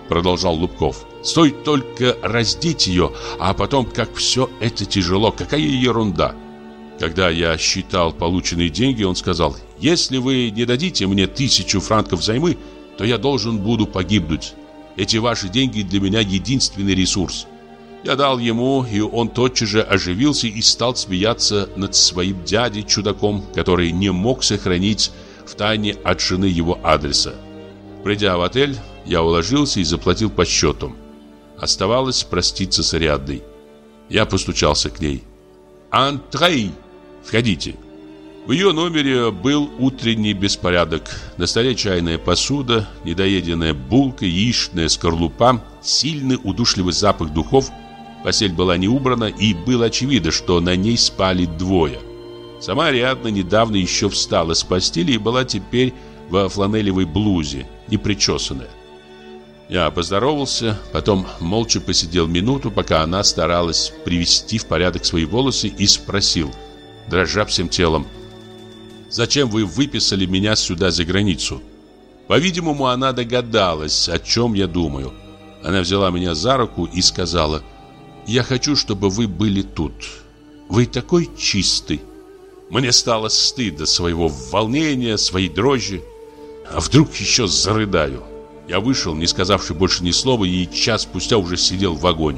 Speaker 1: продолжал Лубков. Стоит только раздеть ее, а потом как все это тяжело, какая ерунда. Когда я считал полученные деньги, он сказал: если вы не дадите мне 1000 франков взаймы, то я должен буду погибнуть. Эти ваши деньги для меня единственный ресурс. Я дал ему, и он тотчас же оживился и стал смеяться над своим дядей-чудаком, который не мог сохранить в тайне от жены его адреса. Придя в отель, я уложился и заплатил по счету. Оставалось проститься с Ариадной. Я постучался к ней. «Антрей! Входите!» В ее номере был утренний беспорядок. На столе чайная посуда, недоеденная булка, яичная скорлупа, сильный удушливый запах духов. Постель была не убрана, и было очевидно, что на ней спали двое. Сама Ариадна недавно еще встала с постели и была теперь во фланелевой блузе, непричесанная. Я поздоровался, потом молча посидел минуту, пока она старалась привести в порядок свои волосы, и спросил, дрожа всем телом: «Зачем вы выписали меня сюда за границу?» По-видимому, она догадалась, о чем я думаю. Она взяла меня за руку и сказала: «Я хочу, чтобы вы были тут. Вы такой чистый». Мне стало стыдно своего волнения, своей дрожи. А вдруг еще зарыдаю? Я вышел, не сказавши больше ни слова, и час спустя уже сидел в вагоне.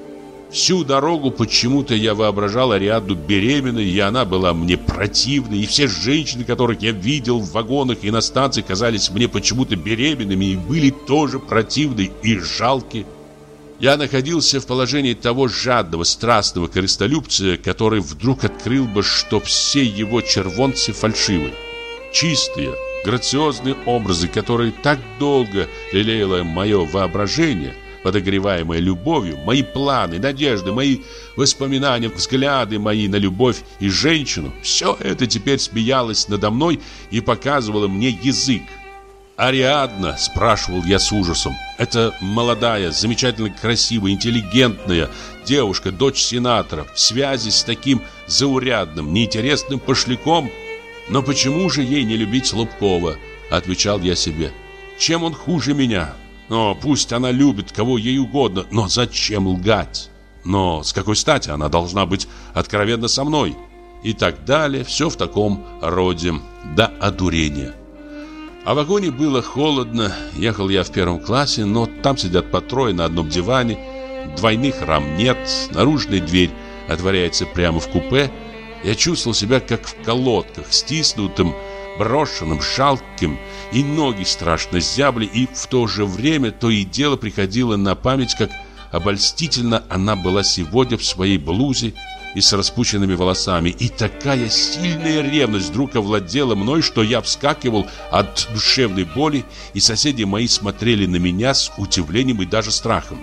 Speaker 1: Всю дорогу почему-то я воображал Ариадну беременной, и она была мне противной, и все женщины, которых я видел в вагонах и на станции, казались мне почему-то беременными и были тоже противны и жалки. Я находился в положении того жадного, страстного корыстолюбца, который вдруг открыл бы, что все его червонцы фальшивы. Чистые, грациозные образы, которые так долго лелеяло мое воображение, подогреваемое любовью, мои планы, надежды, мои воспоминания, взгляды мои на любовь и женщину, все это теперь смеялось надо мной и показывало мне язык. «Ариадна?» – спрашивал я с ужасом. «Это молодая, замечательно красивая, интеллигентная девушка, дочь сенатора, в связи с таким заурядным, неинтересным пошляком. Но почему же ей не любить Лубкова?» – отвечал я себе. «Чем он хуже меня? Но пусть она любит кого ей угодно, но зачем лгать? Но с какой стати она должна быть откровенна со мной?» И так далее, все в таком роде, до одурения. А в вагоне было холодно, ехал я в первом классе, но там сидят по трое на одном диване, двойных рам нет, наружная дверь отворяется прямо в купе. Я чувствовал себя как в колодках, стиснутым, брошенным, жалким, и ноги страшно зябли, и в то же время то и дело приходило на память, как обольстительно она была сегодня в своей блузе и с распущенными волосами, и такая сильная ревность вдруг овладела мной, что я вскакивал от душевной боли, и соседи мои смотрели на меня с удивлением и даже страхом.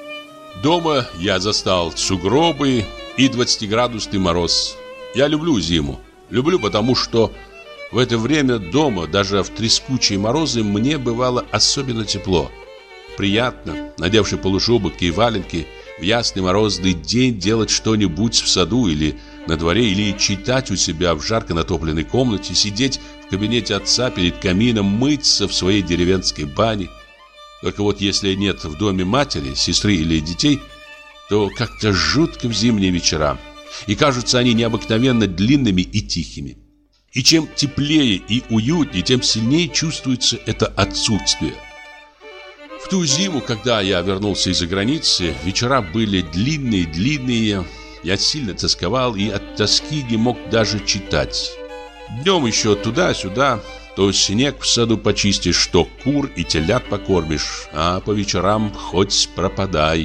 Speaker 1: Дома я застал сугробы и 20-градусный мороз. Я люблю зиму. Люблю, потому что в это время дома, даже в трескучие морозы, мне бывало особенно тепло. Приятно, надевши полушубок и валенки, в ясный морозный день делать что-нибудь в саду или на дворе, или читать у себя в жарко натопленной комнате, сидеть в кабинете отца перед камином, мыться в своей деревенской бане. Только вот если нет в доме матери, сестры или детей, то как-то жутко в зимние вечера, и кажутся они необыкновенно длинными и тихими. И чем теплее и уютнее, тем сильнее чувствуется это отсутствие. В ту зиму, когда я вернулся из-за границы, вечера были длинные. Я сильно тосковал и от тоски не мог даже читать. Днем еще туда-сюда, то снег в саду почистишь, то кур и телят покормишь, а по вечерам хоть пропадай.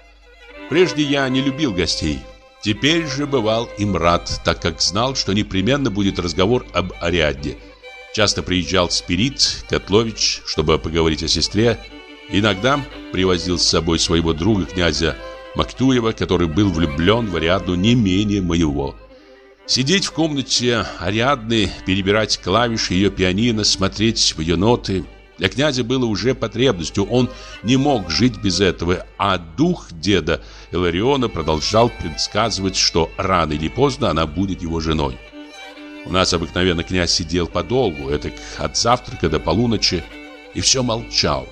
Speaker 1: Прежде я не любил гостей. Теперь же бывал им рад, так как знал, что непременно будет разговор об Ариадне. Часто приезжал Спирит Котлович, чтобы поговорить о сестре. Иногда привозил с собой своего друга, князя Мактуева, который был влюблен в Ариадну не менее моего. Сидеть в комнате Ариадны, перебирать клавиши ее пианино, смотреть в ее ноты – для князя было уже потребностью, он не мог жить без этого, а дух деда Илариона продолжал предсказывать, что рано или поздно она будет его женой. У нас обыкновенно князь сидел подолгу, это от завтрака до полуночи, и все молчал.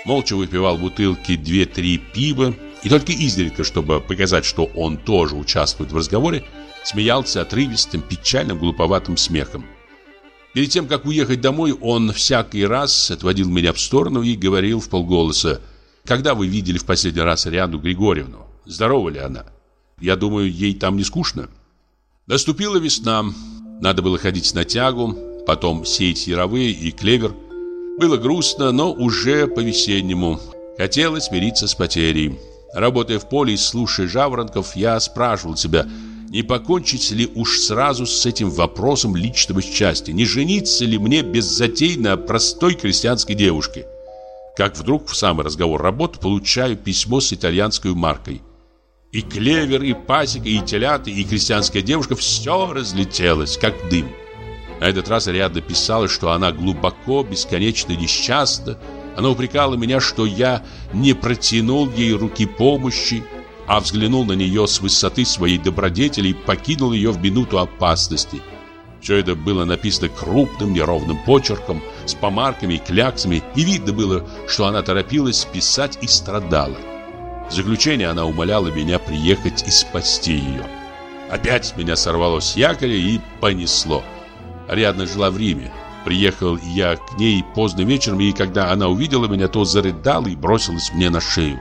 Speaker 1: молча выпивал бутылки 2-3 пива и только изредка, чтобы показать, что он тоже участвует в разговоре, смеялся отрывистым, печальным, глуповатым смехом. Перед тем, как уехать домой, он всякий раз отводил меня в сторону и говорил вполголоса: «Когда вы видели в последний раз Ариадну Григорьевну? Здорова ли она? Я думаю, ей там не скучно». Наступила весна. Надо было ходить на тягу, потом сеять яровые и клевер. Было грустно, но уже по-весеннему. Хотелось смириться с потерей. Работая в поле и слушая жаворонков, я спрашивал себя, не покончить ли уж сразу с этим вопросом личного счастья, не жениться ли мне без затей на простой крестьянской девушке. Как вдруг в самый разговор работы получаю письмо с итальянской маркой. И клевер, и пасека, и телята, и крестьянская девушка — все разлетелось, как дым. На этот раз Ариадна писала, что она глубоко, бесконечно несчастна. Она упрекала меня, что я не протянул ей руки помощи, а взглянул на нее с высоты своей добродетели и покинул ее в минуту опасности. Все это было написано крупным неровным почерком, с помарками и кляксами, и видно было, что она торопилась писать и страдала. В заключение она умоляла меня приехать и спасти ее. Опять меня сорвало с якоря и понесло. Ариадна жила в Риме. Приехал я к ней поздно вечером, и когда она увидела меня, то зарыдала и бросилась мне на шею.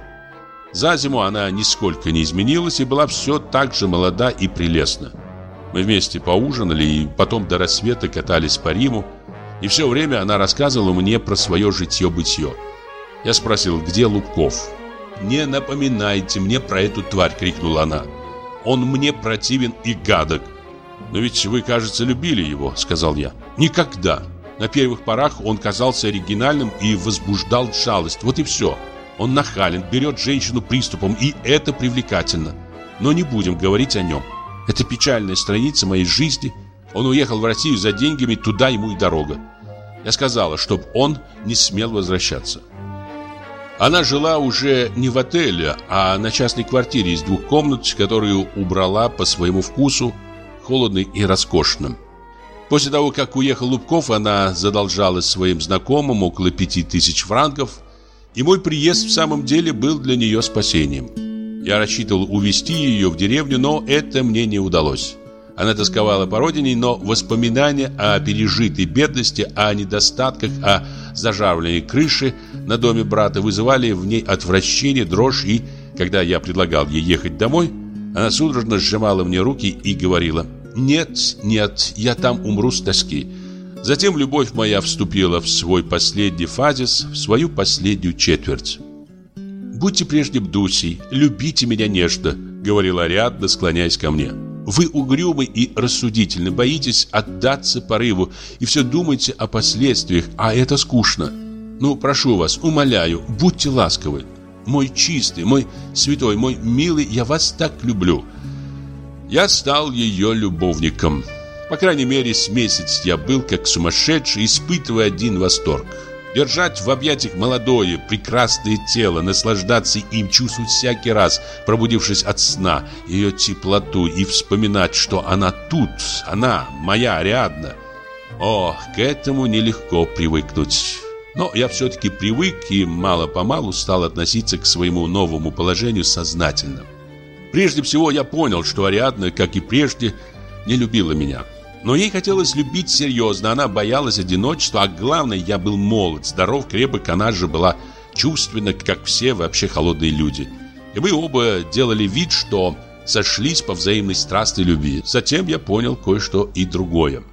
Speaker 1: За зиму она нисколько не изменилась и была все так же молода и прелестна. Мы вместе поужинали и потом до рассвета катались по Риму, и все время она рассказывала мне про свое житье-бытье. Я спросил, где Лубков. «Не напоминайте мне про эту тварь!» — крикнула она. «Он мне противен и гадок!» «Но ведь вы, кажется, любили его», — сказал я. «Никогда. На первых порах он казался оригинальным и возбуждал жалость. Вот и все. Он нахален, берет женщину приступом, и это привлекательно. Но не будем говорить о нем. Это печальная страница моей жизни. Он уехал в Россию за деньгами, туда ему и дорога. Я сказала, чтоб он не смел возвращаться». Она жила уже не в отеле, а на частной квартире из 2 комнат, которую убрала по своему вкусу, холодной и роскошным. После того, как уехал Лубков, она задолжала своим знакомым около 5000 франков, и мой приезд в самом деле был для нее спасением. Я рассчитывал увезти ее в деревню, но это мне не удалось. Она тосковала по родине, но воспоминания о пережитой бедности, о недостатках, о зажавленной крыше на доме брата вызывали в ней отвращение, дрожь, и, когда я предлагал ей ехать домой, она судорожно сжимала мне руки и говорила: «Нет, нет, я там умру с тоски». Затем любовь моя вступила в свой последний фазис, в свою последнюю четверть. «Будьте прежним Дусей, любите меня нежно», — говорила Ариадна, склоняясь ко мне. «Вы угрюмы и рассудительны, боитесь отдаться порыву и все думаете о последствиях, а это скучно. Ну, прошу вас, умоляю, будьте ласковы. Мой чистый, мой святой, мой милый, я вас так люблю». Я стал ее любовником. По крайней мере, с месяц я был как сумасшедший, испытывая один восторг. Держать в объятиях молодое, прекрасное тело, наслаждаться им, чувствовать всякий раз, пробудившись от сна, ее теплоту и вспоминать, что она тут, она, моя Ариадна. О, к этому нелегко привыкнуть. Но я все-таки привык и мало-помалу стал относиться к своему новому положению сознательно. Прежде всего я понял, что Ариадна, как и прежде, не любила меня. Но ей хотелось любить серьезно, она боялась одиночества, а главное, я был молод, здоров, крепок, она же была чувственна, как все вообще холодные люди. И мы оба делали вид, что сошлись по взаимной страстной любви. Затем я понял кое-что и другое.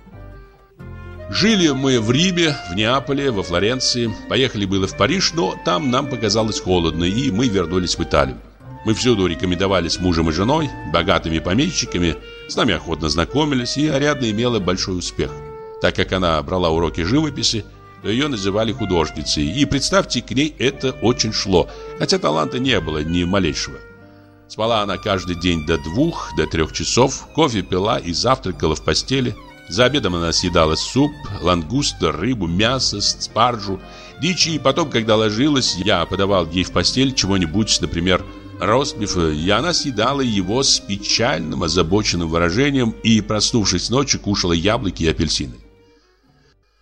Speaker 1: Жили мы в Риме, в Неаполе, во Флоренции, поехали было в Париж, но там нам показалось холодно, и мы вернулись в Италию. Мы всюду рекомендовались мужем и женой, богатыми помещиками, с нами охотно знакомились, и Ариадна имела большой успех. Так как она брала уроки живописи, то ее называли художницей, и, представьте, к ней это очень шло, хотя таланта не было ни малейшего. Спала она каждый день до 2, до 3 часов, кофе пила и завтракала в постели. За обедом она съедала суп, лангуста, рыбу, мясо, спаржу, дичи, и потом, когда ложилась, я подавал ей в постель чего-нибудь, например, ростбиф, и она съедала его с печальным, озабоченным выражением и, проснувшись ночью, кушала яблоки и апельсины.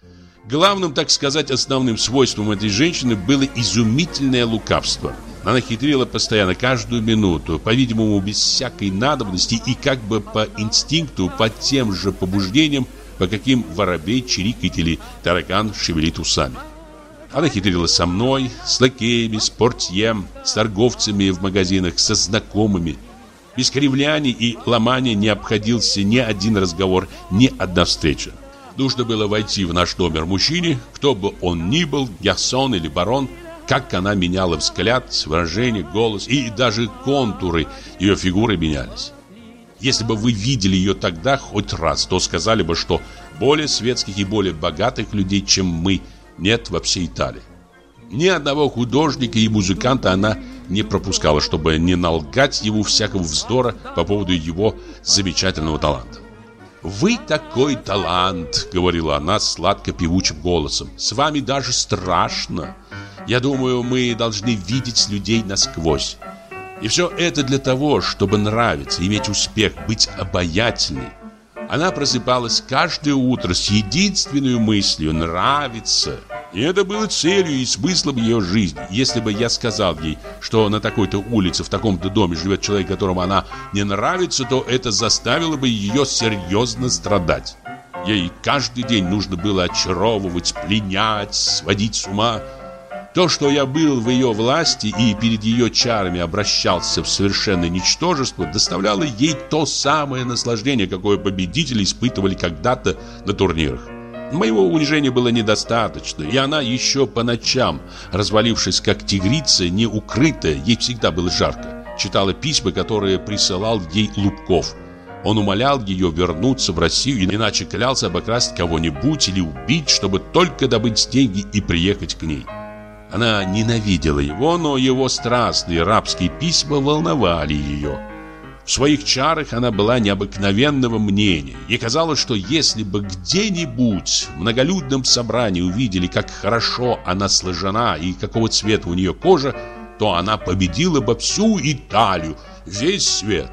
Speaker 1: Главным, так сказать, основным свойством этой женщины было изумительное лукавство. Она хитрила постоянно, каждую минуту, по-видимому, без всякой надобности и как бы по инстинкту, по тем же побуждениям, по каким воробей чирикает или таракан шевелит усами. Она хитрила со мной, с лакеями, с портье, с торговцами в магазинах, со знакомыми. Без кривляний и ломания не обходился ни один разговор, ни одна встреча. Нужно было войти в наш номер мужчине, кто бы он ни был, гарсон или барон, как она меняла взгляд, выражение, голос и даже контуры ее фигуры менялись. Если бы вы видели ее тогда хоть раз, то сказали бы, что более светских и более богатых людей, чем мы, нет во всей Италии. Ни одного художника и музыканта она не пропускала, чтобы не налгать ему всякого вздора по поводу его замечательного таланта. «Вы такой талант», — говорила она сладко-певучим голосом. «С вами даже страшно. Я думаю, мы должны видеть людей насквозь. И все это для того, чтобы нравиться, иметь успех, быть обаятельной». Она просыпалась каждое утро с единственной мыслью «нравится». И это было целью и смыслом ее жизни. Если бы я сказал ей, что на такой-то улице, в таком-то доме живет человек, которому она не нравится, то это заставило бы ее серьезно страдать. Ей каждый день нужно было очаровывать, пленять, сводить с ума. То, что я был в ее власти и перед ее чарами обращался в совершенное ничтожество, доставляло ей то самое наслаждение, какое победители испытывали когда-то на турнирах. Моего унижения было недостаточно, и она еще по ночам, развалившись как тигрица, не укрытая, ей всегда было жарко, читала письма, которые присылал ей Лубков. Он умолял ее вернуться в Россию, иначе клялся обокрасть кого-нибудь или убить, чтобы только добыть деньги и приехать к ней. Она ненавидела его, но его страстные рабские письма волновали ее. В своих чарах она была необыкновенного мнения. Ей казалось, что если бы где-нибудь в многолюдном собрании увидели, как хорошо она сложена и какого цвета у нее кожа, то она победила бы всю Италию, весь свет.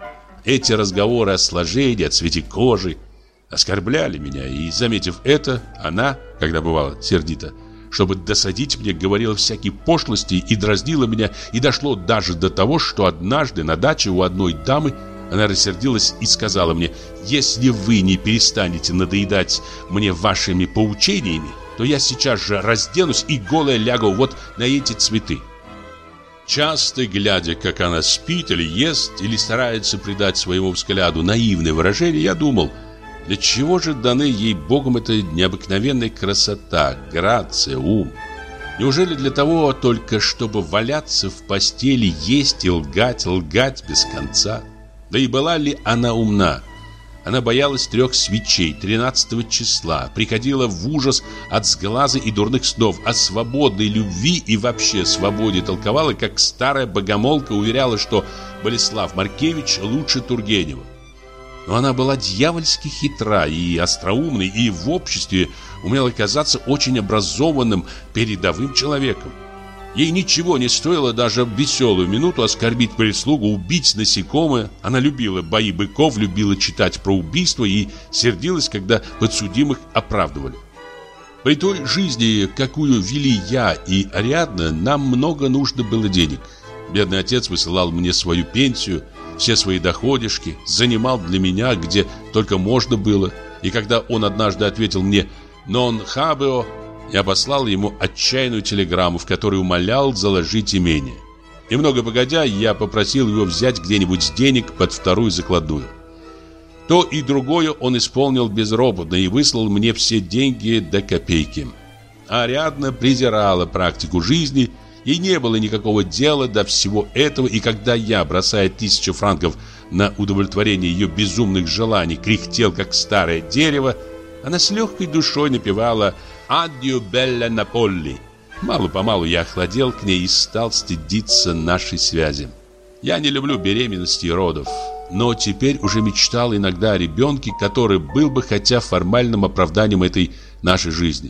Speaker 1: Эти разговоры о сложении, о цвете кожи оскорбляли меня, и, заметив это, она, когда бывала сердита, чтобы досадить мне, говорила всякие пошлости и дразнила меня, и дошло даже до того, что однажды на даче у одной дамы она рассердилась и сказала мне: «Если вы не перестанете надоедать мне вашими поучениями, то я сейчас же разденусь и голая лягу вот на эти цветы». Часто глядя, как она спит или ест, или старается придать своему взгляду наивное выражение, я думал: для чего же даны ей Богом эта необыкновенная красота, грация, ум? Неужели для того только, чтобы валяться в постели, есть и лгать, лгать без конца? Да и была ли она умна? Она боялась 3 свечей 13 числа, приходила в ужас от сглаза и дурных снов, о свободной любви и вообще свободе толковала, как старая богомолка уверяла, что Болеслав Маркевич лучше Тургенева. Но она была дьявольски хитра и остроумной, и в обществе умела казаться очень образованным, передовым человеком. Ей ничего не стоило даже в веселую минуту оскорбить прислугу, убить насекомое. Она любила бои быков, любила читать про убийство и сердилась, когда подсудимых оправдывали. При той жизни, какую вели я и Ариадна, нам много нужно было денег. Бедный отец высылал мне свою пенсию, все свои доходишки, занимал для меня, где только можно было. И когда он однажды ответил мне «non habeo», я послал ему отчаянную телеграмму, в которой умолял заложить имение. Немного погодя, я попросил его взять где-нибудь денег под 2-ю закладную. То и другое он исполнил безропотно и выслал мне все деньги до копейки. Ариадна презирала практику жизни. Ей не было никакого дела до всего этого, и когда я, бросая 1000 франков на удовлетворение ее безумных желаний, кряхтел, как старое дерево, она с легкой душой напевала «Адdio bella Napoli». Мало-помалу я охладел к ней и стал стыдиться нашей связи. Я не люблю беременности и родов, но теперь уже мечтал иногда о ребенке, который был бы хотя формальным оправданием этой нашей жизни.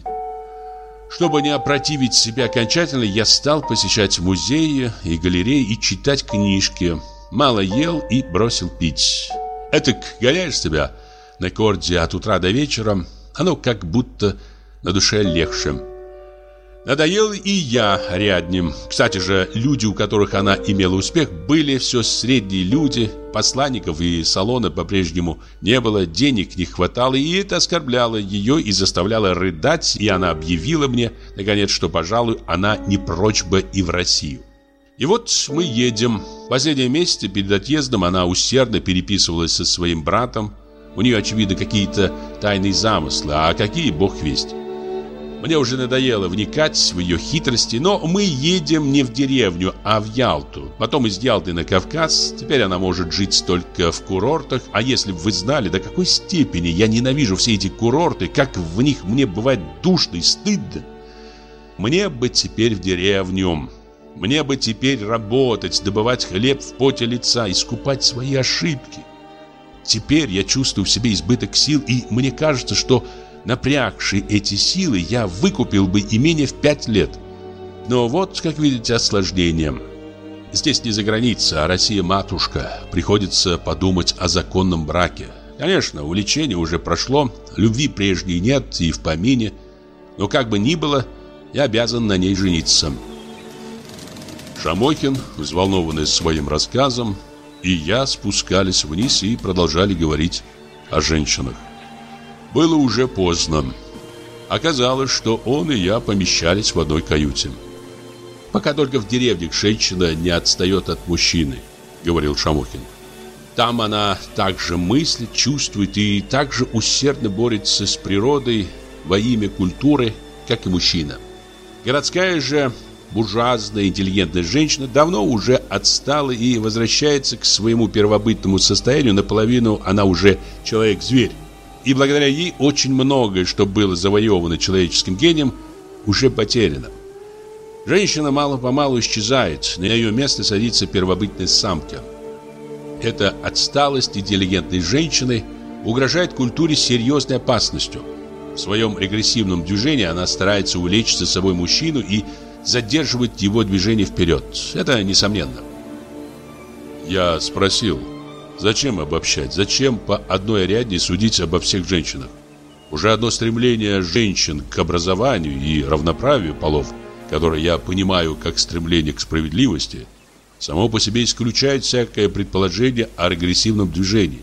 Speaker 1: Чтобы не опротивить себя окончательно, я стал посещать музеи и галереи и читать книжки. Мало ел и бросил пить. Этак гоняешь себя на корде от утра до вечера, оно как будто на душе легче. Надоел и я ряднем. Кстати же, люди, у которых она имела успех, были все средние люди. Посланников и салона по-прежнему не было, денег не хватало, и это оскорбляло ее и заставляло рыдать, и она объявила мне, наконец, что, пожалуй, она не прочь бы и в Россию. И вот мы едем. В последние месяцы перед отъездом она усердно переписывалась со своим братом. У нее, очевидно, какие-то тайные замыслы, а какие, бог весть. Мне уже надоело вникать в ее хитрости, но мы едем не в деревню, а в Ялту. Потом из Ялты на Кавказ. Теперь она может жить только в курортах. А если бы вы знали, до какой степени я ненавижу все эти курорты, как в них мне бывает душно и стыдно. Мне бы теперь в деревню. Мне бы теперь работать, добывать хлеб в поте лица, искупать свои ошибки. Теперь я чувствую в себе избыток сил, и мне кажется, что, напрягши эти силы, я выкупил бы имение в 5 лет. Но вот, как видите, осложнение. Здесь не за граница, а Россия-матушка. Приходится подумать о законном браке. Конечно, увлечение уже прошло, любви прежней нет и в помине. Но как бы ни было, я обязан на ней жениться. Шамохин, взволнованный своим рассказом, и я спускались вниз и продолжали говорить о женщинах. Было уже поздно. Оказалось, что он и я помещались в одной каюте. «Пока только в деревне женщина не отстает от мужчины», — говорил Шамохин. «Там она также мыслит, чувствует и также усердно борется с природой во имя культуры, как и мужчина. Городская же буржуазная интеллигентная женщина давно уже отстала и возвращается к своему первобытному состоянию. Наполовину она уже человек-зверь. И благодаря ей очень многое, что было завоевано человеческим гением, уже потеряно. Женщина мало-помалу исчезает, на ее место садится первобытная самка. Эта отсталость интеллигентной женщины угрожает культуре серьезной опасностью. В своем регрессивном движении она старается увлечь за собой мужчину и задерживает его движение вперед. Это несомненно. Я спросил: зачем обобщать? Зачем по одной ряде судить обо всех женщинах? Уже одно стремление женщин к образованию и равноправию полов, которое я понимаю как стремление к справедливости, само по себе исключает всякое предположение о регрессивном движении.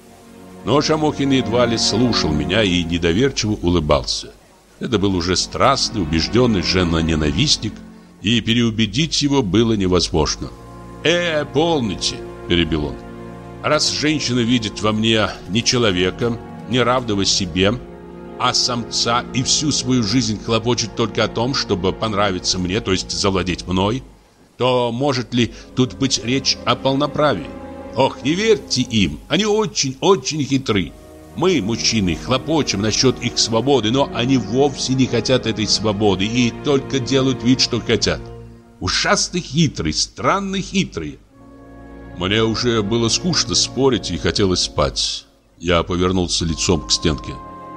Speaker 1: Но Шамохин едва ли слушал меня и недоверчиво улыбался. Это был уже страстный, убежденный женоненавистник, и переубедить его было невозможно. Полните!» – перебил он. «Раз женщина видит во мне не человека, не равного себе, а самца и всю свою жизнь хлопочет только о том, чтобы понравиться мне, то есть завладеть мной, то может ли тут быть речь о полноправии? Ох, не верьте им, они очень-очень хитры. Мы, мужчины, хлопочем насчет их свободы, но они вовсе не хотят этой свободы и только делают вид, что хотят. Ужасно хитрые, странно хитрые». Мне уже было скучно спорить и хотелось спать. Я повернулся лицом к стенке.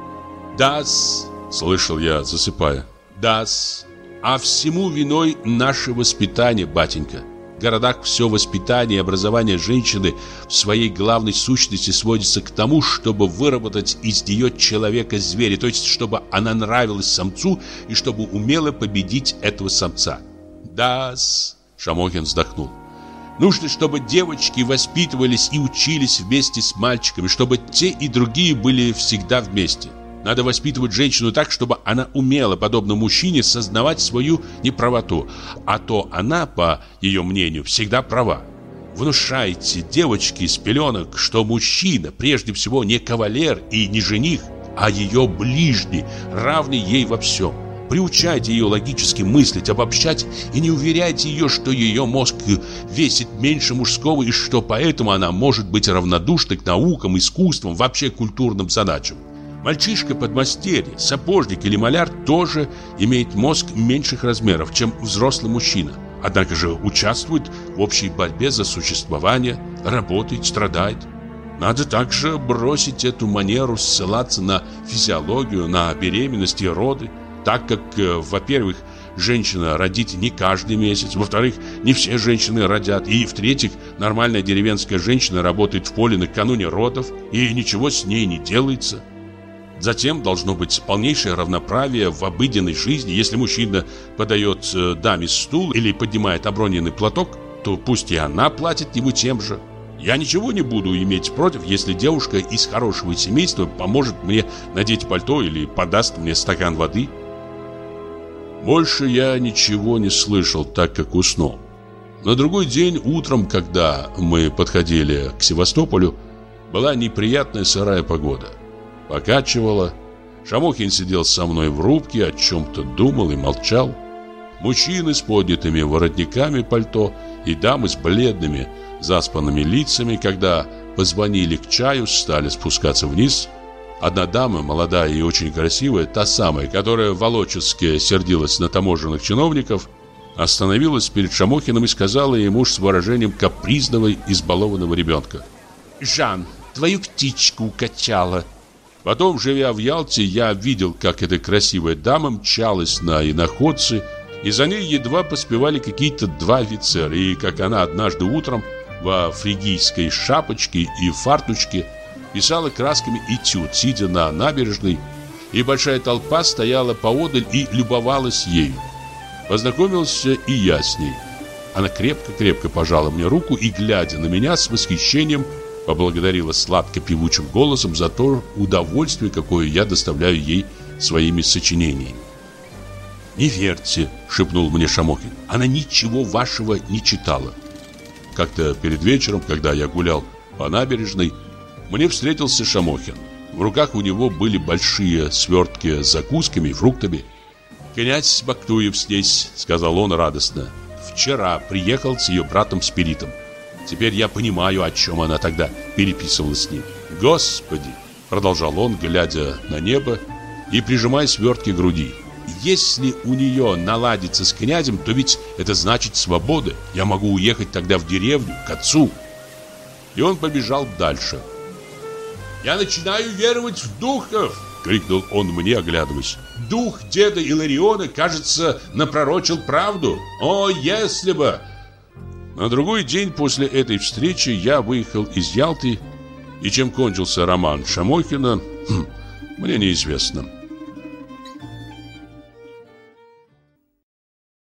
Speaker 1: «Да-с», — слышал я, засыпая, «да-с, а всему виной наше воспитание, батенька. В городах все воспитание и образование женщины в своей главной сущности сводится к тому, чтобы выработать из нее человека-зверя, то есть чтобы она нравилась самцу и чтобы умела победить этого самца». «Да-с», — Шамохин вздохнул. «Нужно, чтобы девочки воспитывались и учились вместе с мальчиками, чтобы те и другие были всегда вместе. Надо воспитывать женщину так, чтобы она умела, подобно мужчине, сознавать свою неправоту, а то она, по ее мнению, всегда права. Внушайте девочке с пеленок, что мужчина прежде всего не кавалер и не жених, а ее ближний, равный ей во всем. Приучайте ее логически мыслить, обобщать и не уверяйте ее, что ее мозг весит меньше мужского и что поэтому она может быть равнодушна к наукам, искусствам, вообще культурным задачам. Мальчишка-подмастерье, сапожник или маляр тоже имеет мозг меньших размеров, чем взрослый мужчина. Однако же участвует в общей борьбе за существование, работает, страдает. Надо также бросить эту манеру ссылаться на физиологию, на беременность и роды, так как, во-первых, женщина родит не каждый месяц, во-вторых, не все женщины родят, и, в-третьих, нормальная деревенская женщина работает в поле накануне родов, и ничего с ней не делается. Затем должно быть полнейшее равноправие в обыденной жизни. Если мужчина подает даме стул или поднимает оброненный платок, то пусть и она платит ему тем же. Я ничего не буду иметь против, если девушка из хорошего семейства поможет мне надеть пальто или подаст мне стакан воды. Больше я ничего не слышал, так как уснул. На другой день утром, когда мы подходили к Севастополю, была неприятная сырая погода. Покачивало. Шамохин сидел со мной в рубке, о чем-то думал и молчал. Мужчины с поднятыми воротниками пальто и дамы с бледными, заспанными лицами, когда позвонили к чаю, стали спускаться вниз. Одна дама, молодая и очень красивая, та самая, которая в Волоческе сердилась на таможенных чиновников, остановилась перед Шамохиным и сказала ему с выражением капризного, избалованного ребенка: «Жан, твою птичку укачала». Потом, живя в Ялте, я видел, как эта красивая дама мчалась на иноходцы, и за ней едва поспевали какие-то два офицера, и как она однажды утром во фригийской шапочке и фартучке писала красками этюд, сидя на набережной, и большая толпа стояла поодаль и любовалась ею. Познакомился и я с ней. Она крепко-крепко пожала мне руку и, глядя на меня с восхищением, поблагодарила сладко-певучим голосом за то удовольствие, какое я доставляю ей своими сочинениями. «Не верьте», — шепнул мне Шамохин, — «она ничего вашего не читала». Как-то перед вечером, когда я гулял по набережной, мне встретился Шамохин. В руках у него были большие свертки с закусками и фруктами. «Князь Бактуев здесь», — сказал он радостно. «Вчера приехал с ее братом Спиритом. Теперь я понимаю, о чем она тогда переписывала с ним. Господи!» — продолжал он, глядя на небо и прижимая свертки к груди. «Если у нее наладится с князем, то ведь это значит свобода. Я могу уехать тогда в деревню, к отцу». И он побежал дальше. «Я начинаю веровать в духов!» — крикнул он мне, оглядываясь. «Дух деда Илариона, кажется, напророчил правду. О, если бы!» На другой день после этой встречи я выехал из Ялты, и чем кончился роман Шамохина, мне неизвестно.